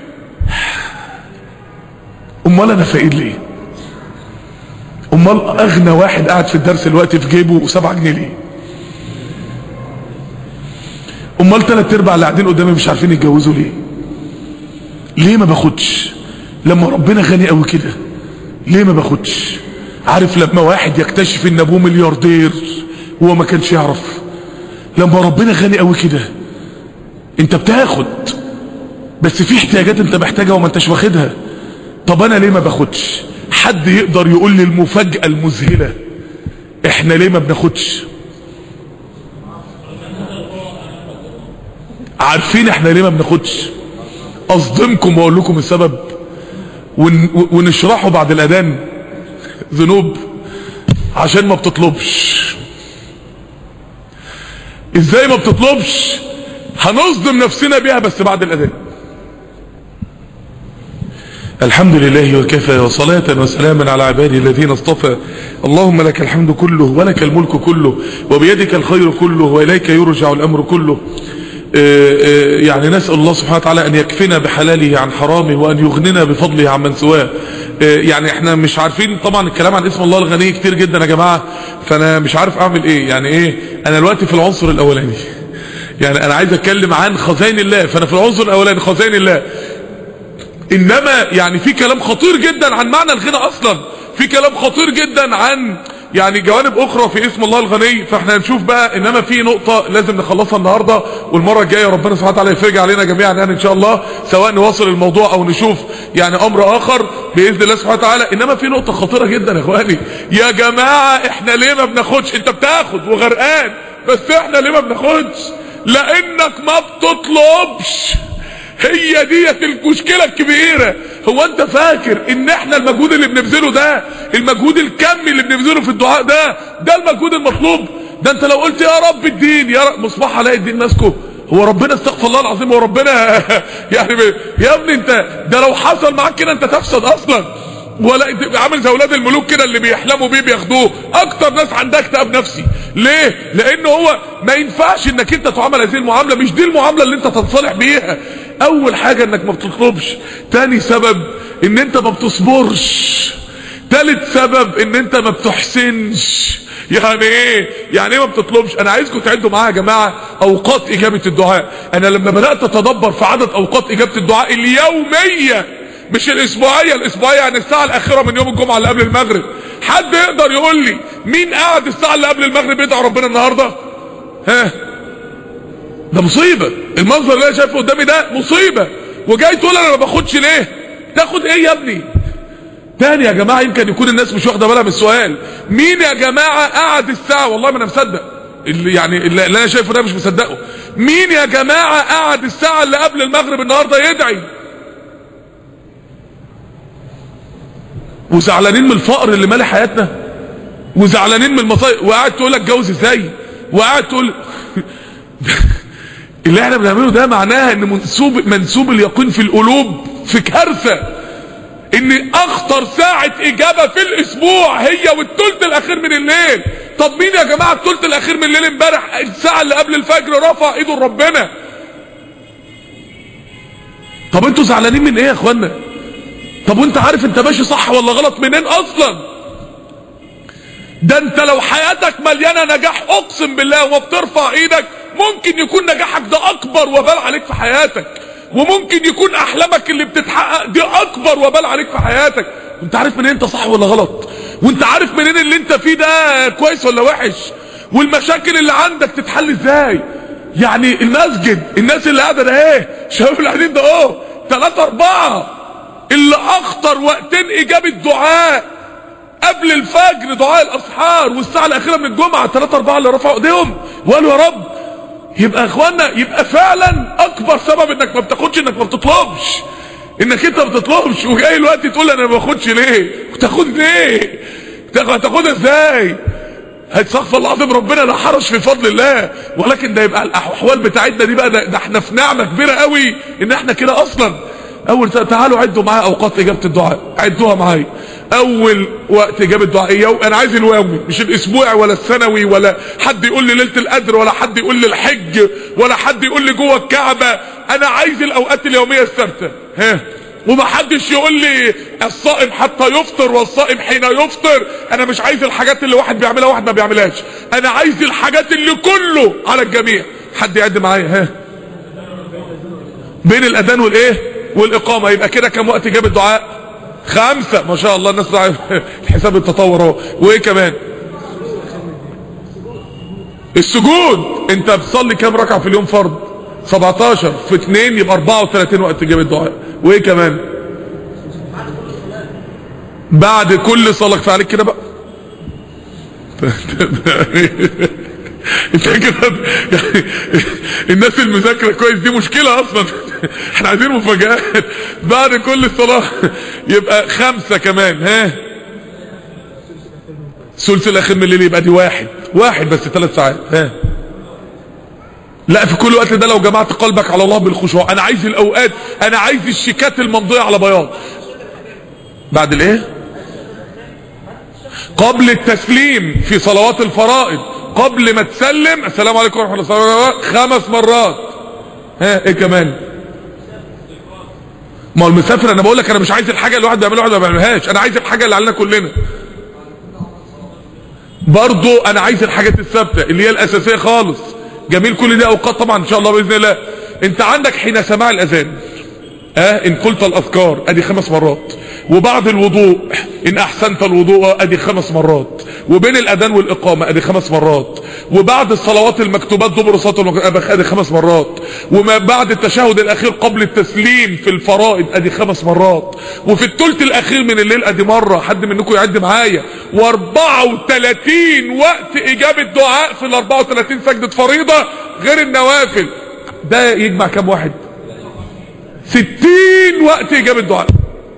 امال انا فقير ليه؟ امال اغنى واحد قاعد في الدرس الوقت في جيبه سبعة جنيه ليه؟ امال تلات ارباع اللي قاعدين قدامي مش عارفين يتجوزوا ليه؟ ليه ما باخدش؟ لما ربنا غني قوي كده ليه ما باخدش؟ عارف لما واحد يكتشف ان ابوه ملياردير وهو ما كانش يعرف، لما ربنا غني قوي كده انت بتاخد بس في احتياجات انت محتاجها وما انتش واخدها. طب انا ليه ما باخدش؟ حد يقدر يقول لي المفاجأة المذهلة احنا ليه ما بناخدش؟ عارفين احنا ليه ما بناخدش؟ اصدمكم واقول لكم السبب ون... ونشرحه بعد الاذان. ذنوب عشان ما بتطلبش. ازاي ما بتطلبش؟ هنصدم نفسنا بيها بس بعد الاذان. الحمد لله وكفى، وصلاة وسلاما على عباده الذين اصطفى. اللهم لك الحمد كله ولك الملك كله وبيدك الخير كله وإليك يرجع الأمر كله. يعني نسأل الله سبحانه وتعالى أن يكفنا بحلاله عن حرامه وأن يغننا بفضله عن من سواه. يعني احنا مش عارفين طبعا الكلام عن اسم الله الغني كتير جدا يا جماعة، فأنا مش عارف أعمل إيه. يعني إيه؟ أنا دلوقتي في العنصر الأولاني، يعني أنا عايز أتكلم عن خزائن الله، فأنا في العنصر الأولاني خزائن الله. انما يعني في كلام خطير جدا عن معنى الغنى اصلا، في كلام خطير جدا عن يعني جوانب اخرى في اسم الله الغني، فاحنا هنشوف بقى. انما في نقطة لازم نخلصها النهاردة، والمرة الجاية ربنا سبحانه وتعالى يفرج علينا جميعا يعني ان شاء الله، سواء نواصل الموضوع او نشوف يعني امر اخر باذن الله سبحانه وتعالى. انما في نقطة خطيرة جدا يا اخواني، يا جماعة احنا ليه ما بناخدش؟ انت بتاخد وغرقان، بس احنا ليه ما بناخدش؟ لانك ما بتطلبش. هي ديت المشكلة الكبيرة. هو انت فاكر ان احنا المجهود اللي بنبذله ده، المجهود الكمي اللي بنبذله في الدعاء ده، ده المجهود المطلوب؟ ده انت لو قلت يا رب الدين، يا رب مصباح علاء الدين ماسكه، هو ربنا استغفر الله العظيم، هو ربنا يعني يا ابني انت ده لو حصل معاك كده انت تفسد اصلا. ولا عامل زي اولاد الملوك كده اللي بيحلموا بيه بياخدوه. اكتر ناس عندها اكتئاب نفسي. ليه؟ لانه هو ما ينفعش انك انت تعامل هذه المعامله، مش دي المعامله اللي انت تنصلح بيها. اول حاجه انك ما بتطلبش، تاني سبب ان انت ما بتصبرش، تالت سبب ان انت ما بتحسنش. يعني ايه؟ يعني ايه ما بتطلبش؟ انا عايزكم تعدوا معايا يا جماعه اوقات اجابه الدعاء. انا لما بدات اتدبر في عدد اوقات اجابه الدعاء اليوميه، مش الاسبوعيه، الاسبوعيه يعني الساعه الاخيره من يوم الجمعه اللي قبل المغرب. حد يقدر يقول لي مين قاعد الساعه اللي قبل المغرب يدعي ربنا النهارده؟ ها، ده مصيبه. المنظر اللي انا شايفه قدامي ده مصيبه، وجاي تقول انا ما باخدش ليه؟ تاخد ايه يا ابني؟ تاني يا جماعه، يمكن يكون الناس مش واخده بالها من السؤال. مين يا جماعه قاعد الساعه، والله ما انا مصدق اللي يعني اللي انا شايفه ده، مش مصدقه. مين يا جماعه قاعد الساعه اللي قبل المغرب النهارده يدعي؟ وزعلانين من الفقر اللي مالي حياتنا، وزعلانين من المصايب، وقاعد تقول لك جوز ازاي، وقاعد تقول اللي احنا بنعمله ده معناها ان منسوب منسوب اليقين في القلوب في كارثه. ان اخطر ساعه اجابه في الاسبوع هي والثلث الاخير من الليل. طب مين يا جماعه الثلث الاخير من الليل امبارح الساعه اللي قبل الفجر رفع ايده لربنا؟ طب انتوا زعلانين من ايه يا اخوانا؟ طب وانت عارف انت ماشي صح ولا غلط منين اصلا؟ ده انت لو حياتك مليانه نجاح اقسم بالله وما بترفع ايدك، ممكن يكون نجاحك ده اكبر وبال عليك في حياتك، وممكن يكون احلامك اللي بتتحقق دي اكبر وبال عليك في حياتك. وانت عارف منين انت صح ولا غلط، وانت عارف منين اللي انت فيه ده كويس ولا وحش، والمشاكل اللي عندك تتحل ازاي. يعني المسجد، الناس اللي قاعده ده ايه، الشباب اللي قاعدين ده اهو ثلاثة اربعة، اللي اخطر وقتين اجابة دعاء قبل الفجر دعاء الاسحار، والساعة الاخيرة من الجمعة ثلاثة اربعة اللي رفعوا ايديهم وقالوا يا رب. يبقى يا اخوانا، يبقى فعلا اكبر سبب انك ما بتاخدش انك ما بتطلبش، انك انت ما بتطلبش. وجاي الوقت تقول انا ما باخدش ليه؟ وتاخد ليه؟ هتاخدها ازاي؟ هيتصفى الله العظيم، ربنا لا حرج في فضل الله، ولكن ده يبقى الاحوال بتاعتنا دي بقى، ده, ده احنا في نعمة كبيرة قوي ان احنا كده اصلا. اول تعالوا عدوا معايا اوقات اجابة الدعاء، عدوها معايا. اول وقت اجابة الدعاء يوم، انا عايز اليومي مش الاسبوعي ولا السنوي، ولا حد يقول لي ليلة القدر، ولا حد يقول لي الحج، ولا حد يقول لي جوه الكعبة. انا عايز الاوقات اليومية الثابتة. ها، ومحدش يقول لي الصائم حتى يفطر والصائم حين يفطر. انا مش عايز الحاجات اللي واحد بيعملها واحد ما بيعملهاش، انا عايز الحاجات اللي كله على الجميع. حد يعد معايا؟ ها، بين الاذان والايه والاقامه، يبقى كده كام وقت اجابه الدعاء؟ خمسه. ما شاء الله الناس الحساب التطور اهو. وايه كمان؟ السجود. انت بتصلي كام ركعه في اليوم فرض؟ سبعتاشر في اتنين يبقى اربعة وتلاتين وقت اجابه الدعاء. وايه كمان؟ بعد كل صلاه. كفايه عليك كده بقى. انت كده يعني الناس المذاكره كويس دي مشكله اصلا. احنا عايزين مفاجآت. بعد كل صلاه يبقى خمسه كمان. ها، ثلث الاخير من الليل يبقى دي واحد واحد بس ثلاث ساعات. ها، لا في كل وقت ده لو جمعت قلبك على الله بالخشوع. انا عايز الاوقات، انا عايز الشيكات الممضيه على بياض. بعد الايه؟ قبل التسليم في صلوات الفرائض، قبل ما تسلم السلام عليكم ورحمة الله وبركاته خمس مرات. ها ايه كمان؟ ما هو المسافر انا بقول لك انا مش عايز الحاجه اللي الواحد بيعملها واحد ما بيعملهاش، انا عايز الحاجه اللي علينا كلنا. برضو انا عايز الحاجات الثابته اللي هي الاساسيه خالص. جميل، كل دي اوقات طبعا ان شاء الله باذن الله. انت عندك حين سماع الاذان اه ان قلت الاذكار ادي خمس مرات، وبعد الوضوء ان احسنت الوضوء ادي خمس مرات، وبين الاذان والاقامه ادي خمس مرات، وبعد الصلوات المكتوبات دبر صلاه المكتوبات ادي خمس مرات، وما بعد التشهد الاخير قبل التسليم في الفرائض ادي خمس مرات، وفي الثلث الاخير من الليل ادي مره. حد منكم يعد معايا؟ واربعة وثلاثين وقت اجابه دعاء في ال اربعة وثلاثين سجده فريضه غير النوافل. ده يجمع كام واحد؟ ستين وقت اجابة دعاء،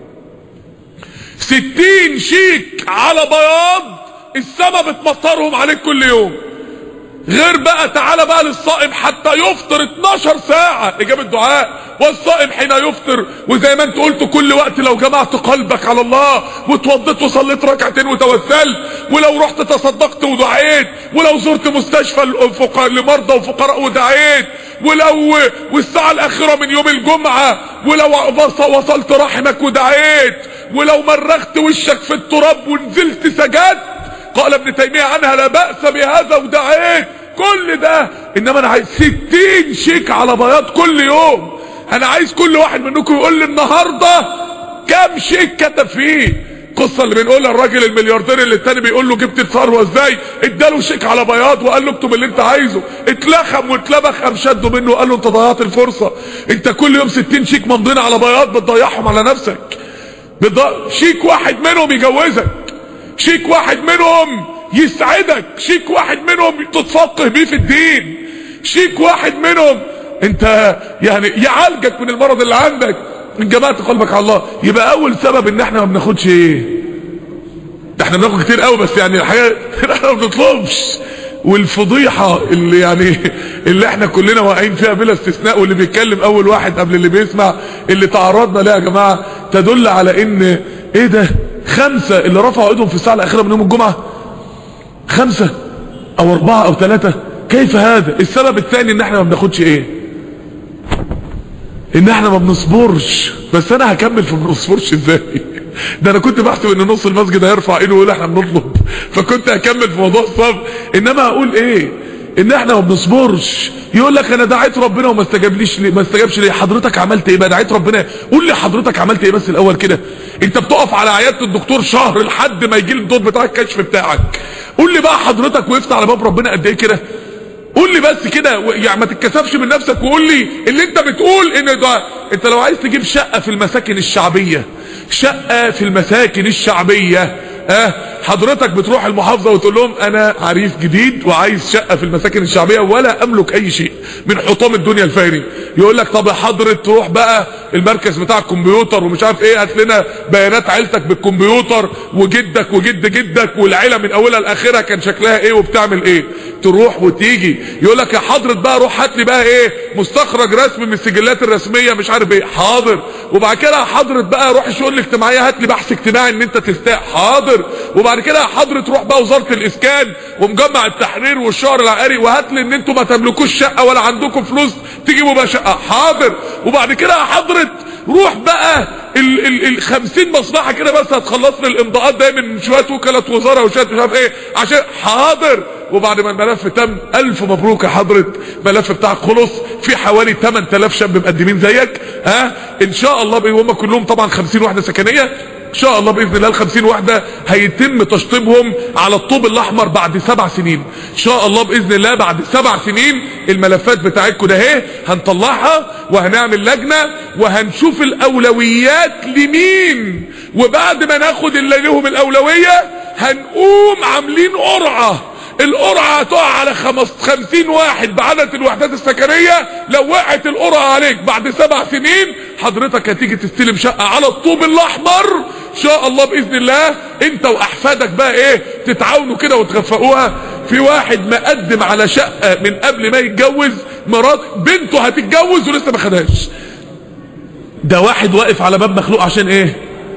ستين شيك على بياض السما بتمطرهم عليك كل يوم. غير بقى تعالى بقى للصائم حتى يفطر اتناشر ساعة اجابة دعاء، والصائم حين يفطر. وزي ما انت قلت كل وقت لو جمعت قلبك على الله وتوضيت وصليت ركعتين وتوسلت، ولو رحت تصدقت ودعيت، ولو زرت مستشفى لمرضى وفقراء ودعيت، ولو والساعة الاخيرة من يوم الجمعة، ولو وصلت رحمك ودعيت، ولو مرغت وشك في التراب ونزلت سجدت، قال ابن تيمية عنها لا بأس بهذا ودعيت، كل ده. انما انا عايز ستين شيك على بياض كل يوم. انا عايز كل واحد منكم يقول لي النهاردة كام شيك كتب فيه. القصة اللي بنقولها الراجل الملياردير اللي التاني بيقول له جبت الثروة ازاي، اداله شيك على بياض وقال له اكتب اللي انت عايزه، اتلخم واتلبخ، قام شده منه وقال له انت ضيعت الفرصة. انت كل يوم ستين شيك ممضين على بياض بتضيعهم على نفسك. بض... شيك واحد منهم يجوزك، شيك واحد منهم يسعدك، شيك واحد منهم تتفقه بيه في الدين، شيك واحد منهم انت يعني يعالجك من المرض اللي عندك. من جماعة قلبك على الله. يبقى اول سبب ان احنا ما بناخدش ايه؟ ده احنا بناخد كتير قوي بس يعني الحقيقة احنا ما بنطلبش. والفضيحة اللي يعني اللي احنا كلنا واقعين فيها بلا استثناء، واللي بيتكلم اول واحد قبل اللي بيسمع اللي تعرضنا لها يا جماعة تدل على ان ايه ده؟ خمسة اللي رفعوا ايدهم في الساعة الاخيرة من يوم الجمعة، خمسة او اربعة او ثلاثة. كيف هذا؟ السبب الثاني ان احنا ما بناخدش ايه؟ ان احنا ما بنصبرش. بس انا هكمل في ما بنصبرش ازاي. ده انا كنت بحسب ان نص المسجد هيرفع ايده ويقول احنا بنطلب، فكنت هكمل في موضوع الصبر. انما هقول ايه؟ ان احنا ما بنصبرش. يقول لك انا دعيت ربنا وما استجابليش ليه؟ ما استجابش ليه؟ حضرتك عملت ايه بقى؟ دعيت ربنا، قول لي حضرتك عملت ايه بس الاول كده. انت بتقف على عياده الدكتور شهر لحد ما يجي لي الدور بتاع الكشف بتاعك. قول لي بقى حضرتك وقفت على باب ربنا قد ايه كده؟ قول لي بس كده، يعني ما تتكسفش من نفسك وقول لي اللي انت بتقول ان ده. انت لو عايز تجيب شقه في المساكن الشعبيه، شقه في المساكن الشعبيه، اه حضرتك بتروح المحافظه وتقول لهم انا عريس جديد وعايز شقه في المساكن الشعبيه ولا املك اي شيء من حطام الدنيا الفاري. يقول لك طب يا حضره تروح بقى المركز بتاع الكمبيوتر ومش عارف ايه، هات لنا بيانات عيلتك بالكمبيوتر وجدك وجد جدك والعيله من اولها لاخرها كان شكلها ايه وبتعمل ايه. تروح وتيجي. يقول لك يا حضره بقى روح هات لي بقى ايه مستخرج رسمي من السجلات الرسميه مش عارف ايه. حاضر. وبعد كده يا حضره بقى روح الشؤون الاجتماعيه هات لي بحث اجتماعي ان انت تستاء. حاضر. وبعد كده يا حضره تروح بقى وزاره الاسكان ومجمع التحرير والشهر العقاري وهات لي ان انتوا ما تملكوش شقه ولا عندكم فلوس تجيبوا بقى شقه. حاضر. وبعد كده يا حضره روح بقى ال ال ال خمسين مصلحه كده بس هتخلص لي الامضاءات ده من شويه وكاله وزاره وشويه مش عارف ايه عشان. حاضر. وبعد ما الملف تم الف مبروك يا حضره الملف بتاعك خلص. في حوالي ثمانية آلاف شاب مقدمين زيك. ها ان شاء الله هم كلهم طبعا خمسين وحده سكنيه. ان شاء الله باذن الله الخمسين وحده هيتم تشطيبهم على الطوب الاحمر بعد سبع سنين. ان شاء الله باذن الله بعد سبع سنين الملفات بتاعتكم ده اهي هنطلعها وهنعمل لجنه وهنشوف الاولويات لمين. وبعد ما ناخد اللي لهم الاولويه هنقوم عاملين قرعه. القرعه هتقع على خمسين واحد بعدد الوحدات السكنيه. لو وقعت القرعه عليك بعد سبع سنين حضرتك هتيجي تستلم شقه على الطوب الاحمر ان شاء الله باذن الله. انت واحفادك بقى ايه تتعاونوا كده وتخفقوها. في واحد مقدم على شقه من قبل ما يتجوز، مرات بنته هتتجوز ولسه ما خدهاش. ده واحد واقف على باب مخلوق عشان ايه؟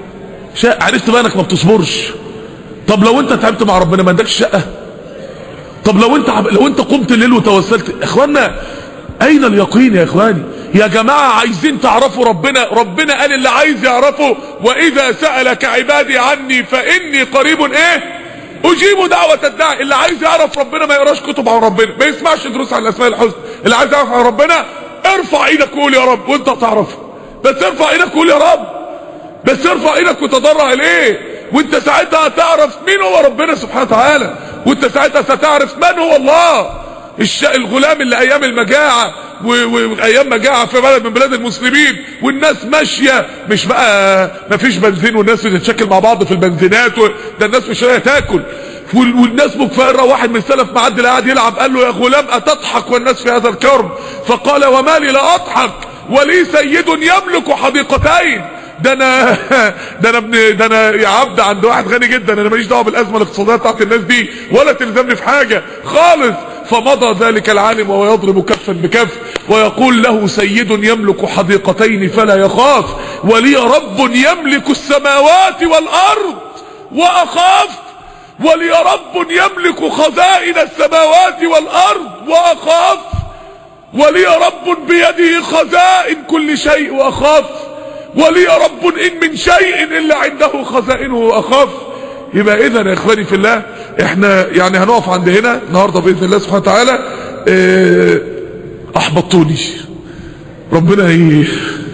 عرفت بقى انك ما بتصبرش. طب لو انت تعبت مع ربنا ما عندكش شقه؟ طب لو انت لو انت قمت الليل وتوسلت؟ اخوانا اين اليقين يا اخواني؟ يا جماعه عايزين تعرفوا ربنا، ربنا قال اللي عايز يعرفه واذا سالك عبادي عني فاني قريب ايه اجيب دعوه الداعي. اللي عايز يعرف ربنا ما يقراش كتب عن ربنا، ما يسمعش دروس عن الاسماء الحسنى. اللي عايز يعرف عن ربنا ارفع ايدك وقول يا رب وانت هتعرفه. بس ارفع ايدك وقول يا رب، بس ارفع ايدك وتضرع اليه، وانت ساعتها هتعرف مين هو ربنا سبحانه وتعالى، وانت ساعتها ستعرف من هو الله. الش... الغلام اللي ايام المجاعه وايام مجاعه في بلد من بلاد المسلمين والناس ماشيه مش بقى مفيش بنزين والناس بتتشكل مع بعض في البنزينات و... ده الناس مش لاقيه تاكل وال... والناس مكفره. واحد من السلف معدي قاعد يلعب قال له يا غلام اتضحك والناس في هذا الكرب؟ فقال وما لي لا اضحك ولي سيد يملك حديقتين. ده انا ده انا ابن ده انا يا عبد عند واحد غني جدا، انا ماليش دعوه بالازمه الاقتصاديه بتاعت الناس دي ولا تلزمني في حاجه خالص. فمضى ذلك العالم وهو يضرب كفا بكف ويقول له سيد يملك حديقتين فلا يخاف ولي رب يملك السماوات والارض واخاف، ولي رب يملك خزائن السماوات والارض واخاف، ولي رب بيده خزائن كل شيء واخاف، ولي رب ان من شيء الا عنده خزائنه واخاف. يبقى اذا يا اخواني في الله احنا يعني هنقف عند هنا النهارده باذن الله سبحانه وتعالى. اه احبطوني، ربنا ي...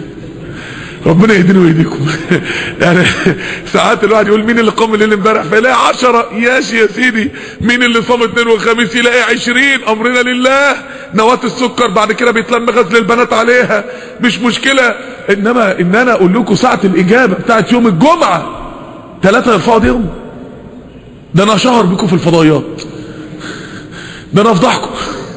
ربنا يهديني ويهديكم. يعني ساعات الواحد يقول مين اللي قام الليل امبارح فيلاقي عشرة، ياشي يا سيدي. مين اللي صام اثنين وخميس يلاقي عشرين، امرنا لله. نواة السكر بعد كده بيتلم غزل البنات عليها، مش مشكله. انما ان انا اقول لكم ساعه الاجابه بتاعت يوم الجمعه ثلاثه يرفعوا ايديهم، ده انا اشهر بكم في الفضائيات، ده انا افضحكم.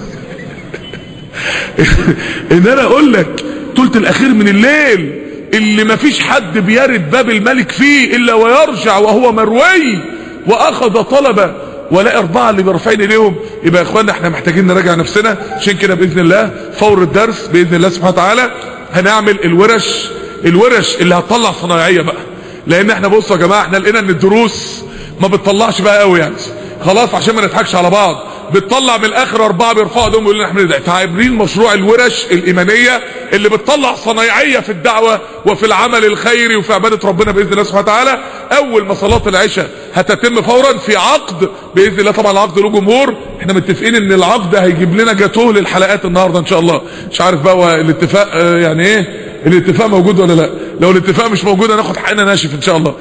ان انا اقول لك ثلث الاخير من الليل اللي مفيش حد بيرد باب الملك فيه الا ويرجع وهو مروي واخذ طلبه، ولا اربعه اللي بيرفعين ايديهم. يبقى يا اخوانا احنا محتاجين نراجع نفسنا. عشان كده باذن الله فور الدرس باذن الله سبحانه وتعالى هنعمل الورش الورش اللي هتطلع صنايعيه بقى. لان احنا بصوا يا جماعه احنا لقينا ان الدروس ما بتطلعش بقى قوي يعني خلاص، عشان ما نضحكش على بعض. بتطلع من الاخر اربعه بيرفعوا ايديهم ويقولوا احنا عاملين مشروع الورش الايمانيه اللي بتطلع صنايعيه في الدعوه وفي العمل الخيري وفي عباده ربنا باذن الله سبحانه وتعالى. اول ما صلاه العشاء هتتم فورا في عقد باذن الله. طبعا العقد له جمهور، احنا متفقين ان العقد هيجيب لنا جاتوه للحلقات النهارده ان شاء الله. مش عارف بقى الاتفاق يعني ايه، الاتفاق موجود ولا لا؟ لو الاتفاق مش موجود هناخد حقنا ناشف ان شاء الله.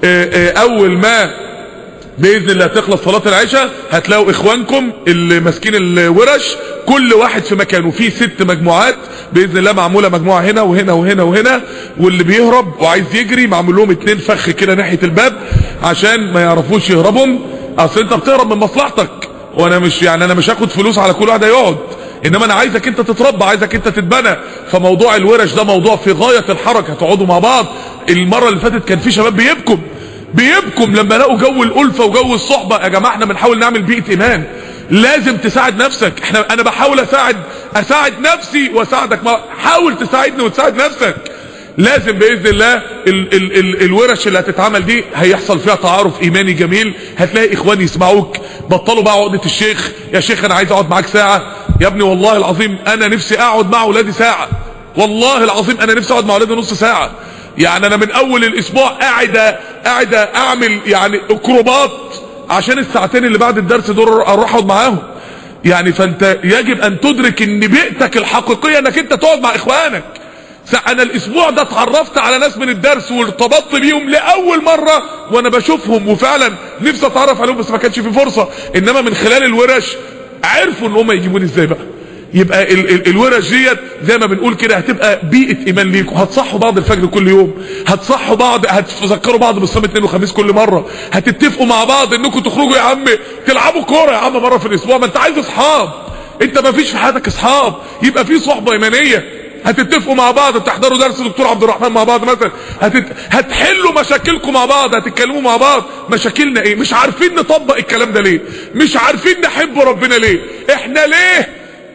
اول ما باذن الله تخلص صلاه العشاء هتلاقوا اخوانكم اللي ماسكين الورش كل واحد في مكانه، في ست مجموعات باذن الله معموله، مجموعه هنا وهنا وهنا وهنا، واللي بيهرب وعايز يجري معمول لهم اتنين فخ كده ناحيه الباب عشان ما يعرفوش يهربهم. اصل انت بتهرب من مصلحتك، وانا مش يعني انا مش هاخد فلوس على كل واحد هيقعد، انما انا عايزك انت تتربى، عايزك انت تتبنى. فموضوع الورش ده موضوع في غايه الحركه، هتقعدوا مع بعض. المره اللي فاتت كان في شباب بيبكم بيبكم لما لقوا جو الالفه وجو الصحبه. يا جماعه احنا بنحاول نعمل بيئه ايمان، لازم تساعد نفسك. احنا انا بحاول اساعد اساعد نفسي واساعدك، ما حاول تساعدني وتساعد نفسك. لازم باذن الله ال ال ال الورش اللي هتتعمل دي هيحصل فيها تعارف ايماني جميل. هتلاقي اخواني يسمعوك، بطلوا بقى عقده الشيخ. يا شيخ انا عايز اقعد معاك ساعه. يا ابني والله العظيم انا نفسي اقعد مع اولادي ساعه، والله العظيم انا نفسي اقعد مع اولادي نص ساعه. يعني انا من اول الاسبوع قاعد قاعد اعمل يعني اكروبات عشان الساعتين اللي بعد الدرس دول اروح اقعد معاهم. يعني فانت يجب ان تدرك ان بيئتك الحقيقيه انك انت تقعد مع اخوانك. انا الاسبوع ده اتعرفت على ناس من الدرس وارتبطت بيهم لاول مره وانا بشوفهم، وفعلا نفسي اتعرف عليهم بس ما كانش في فرصه. انما من خلال الورش عرفوا ان هم يجيبوني ازاي بقى. يبقى ال ال الورش ديت زي ما بنقول كده هتبقى بيئه ايمان ليكم. هتصحوا بعض الفجر كل يوم، هتصحوا بعض، هتذكروا بعض بالصيام اثنين وخميس كل مره، هتتفقوا مع بعض انكم تخرجوا يا عم تلعبوا كوره يا عم مره في الاسبوع. ما انت عايز اصحاب، انت ما فيش في حياتك اصحاب، يبقى في صحبه ايمانيه. هتتفقوا مع بعض، تحضروا درس دكتور عبد الرحمن مع بعض مثلا، هتت... هتحلوا مشاكلكم مع بعض، هتتكلموا مع بعض. مشاكلنا ايه؟ مش عارفين نطبق الكلام ده ليه؟ مش عارفين نحب ربنا ليه؟ احنا ليه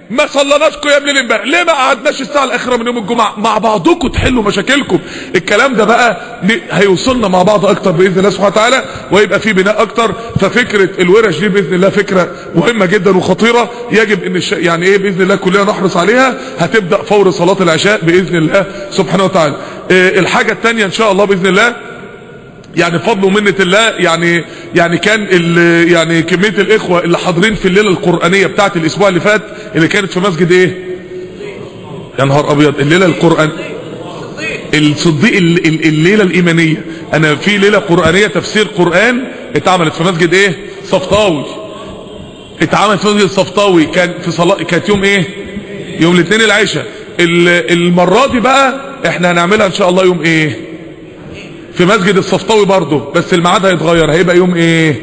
ما صلناش قيام ليل امبارح، ليه ما قعدناش الساعه الاخيره من يوم الجمعه مع بعضكم تحلوا مشاكلكم؟ الكلام ده بقى هيوصلنا مع بعض اكتر باذن الله سبحانه وتعالى، ويبقى في بناء اكتر. ففكره الورش دي باذن الله فكره مهمه جدا وخطيره، يجب ان الش... يعني ايه باذن الله كلنا نحرص عليها. هتبدا فور صلاه العشاء باذن الله سبحانه وتعالى. إيه الحاجه الثانيه ان شاء الله باذن الله، يعني فضل ومنة الله، يعني يعني كان يعني كمية الاخوة اللي حاضرين في الليلة القرآنية بتاعت الاسبوع اللي فات اللي كانت في مسجد ايه؟ يا نهار ابيض، الليلة القرآن الصديق الليلة الايمانية. انا في ليلة قرآنية تفسير قرآن اتعملت في مسجد ايه؟ صفطاوي. اتعملت في مسجد صفطاوي، كان في صلاة، كانت يوم ايه؟ يوم الاثنين العشاء. المرة دي بقى احنا هنعملها ان شاء الله يوم ايه؟ في مسجد الصفطاوي برضه، بس الميعاد هيتغير، هيبقى يوم ايه؟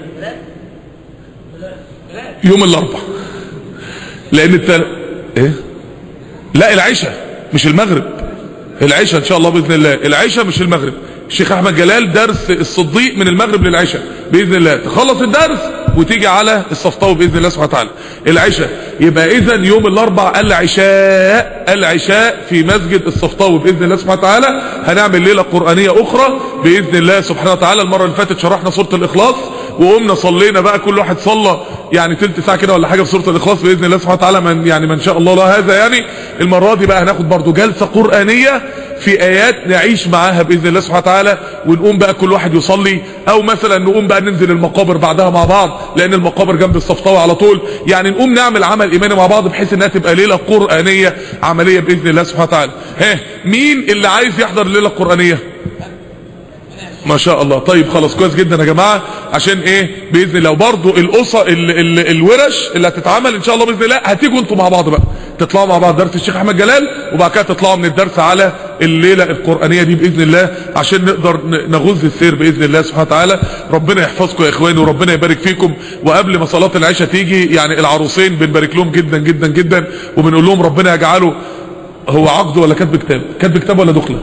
يوم الاربعاء. لان التل... ايه؟ لا العشاء مش المغرب، العشاء ان شاء الله باذن الله، العشاء مش المغرب. الشيخ احمد جلال درس الصديق من المغرب للعشاء باذن الله، تخلص الدرس وتيجي على الصفطاوي باذن الله سبحانه وتعالى العشاء. يبقى اذا يوم الاربعاء العشاء العشاء في مسجد الصفطاوي باذن الله سبحانه وتعالى. هنعمل ليله قرانيه اخرى باذن الله سبحانه وتعالى. المره اللي فاتت شرحنا سوره الاخلاص وقمنا صلينا بقى، كل واحد صلى يعني تلت ساعه كده ولا حاجه في سوره الاخلاص باذن الله سبحانه وتعالى، من يعني من شاء الله لا هذا. يعني المره دي بقى هناخد برضو جلسه قرانيه في ايات نعيش معاها باذن الله سبحانه وتعالى، ونقوم بقى كل واحد يصلي، او مثلا نقوم بقى ننزل المقابر بعدها مع بعض، لان المقابر جنب الصفطاوي على طول. يعني نقوم نعمل عمل ايماني مع بعض بحيث انها تبقى ليله قرانيه عمليه باذن الله سبحانه وتعالى. ها مين اللي عايز يحضر الليله القرانيه؟ ما شاء الله. طيب خلاص كويس جدا يا جماعه، عشان ايه باذن الله. وبرضه القصه ال ال الورش اللي هتتعمل ان شاء الله باذن الله، هتيجوا انتوا مع بعض بقى، تطلعوا مع بعض درس الشيخ احمد جلال، وبعد كده تطلعوا من الدرس على الليله القرانيه دي باذن الله، عشان نقدر نغز السير باذن الله سبحانه وتعالى. ربنا يحفظكم يا اخواني وربنا يبارك فيكم. وقبل ما صلاه العشاء تيجي، يعني العروسين بنبارك لهم جدا جدا جدا، وبنقول لهم ربنا يجعله هو عقد ولا كاتب كتاب؟ كاتب كتاب ولا دخله؟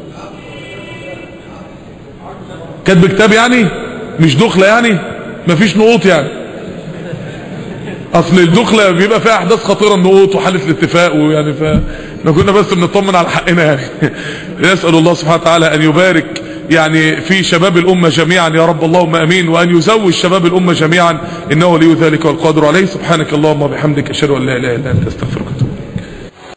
كاتب كتاب يعني مش دخله، يعني مفيش نقوط يعني. اصل الدخله بيبقى فيها احداث خطيره، النقوط وحاله الاتفاق، ويعني فاحنا كنا بس بنطمن على حقنا يعني. نسال الله سبحانه وتعالى ان يبارك يعني في شباب الامه جميعا يا رب، اللهم امين، وان يزوج شباب الامه جميعا، انه ولي ذلك والقادر عليه. سبحانك اللهم وبحمدك، اشهد ان لا اله الا انت، استغفرك.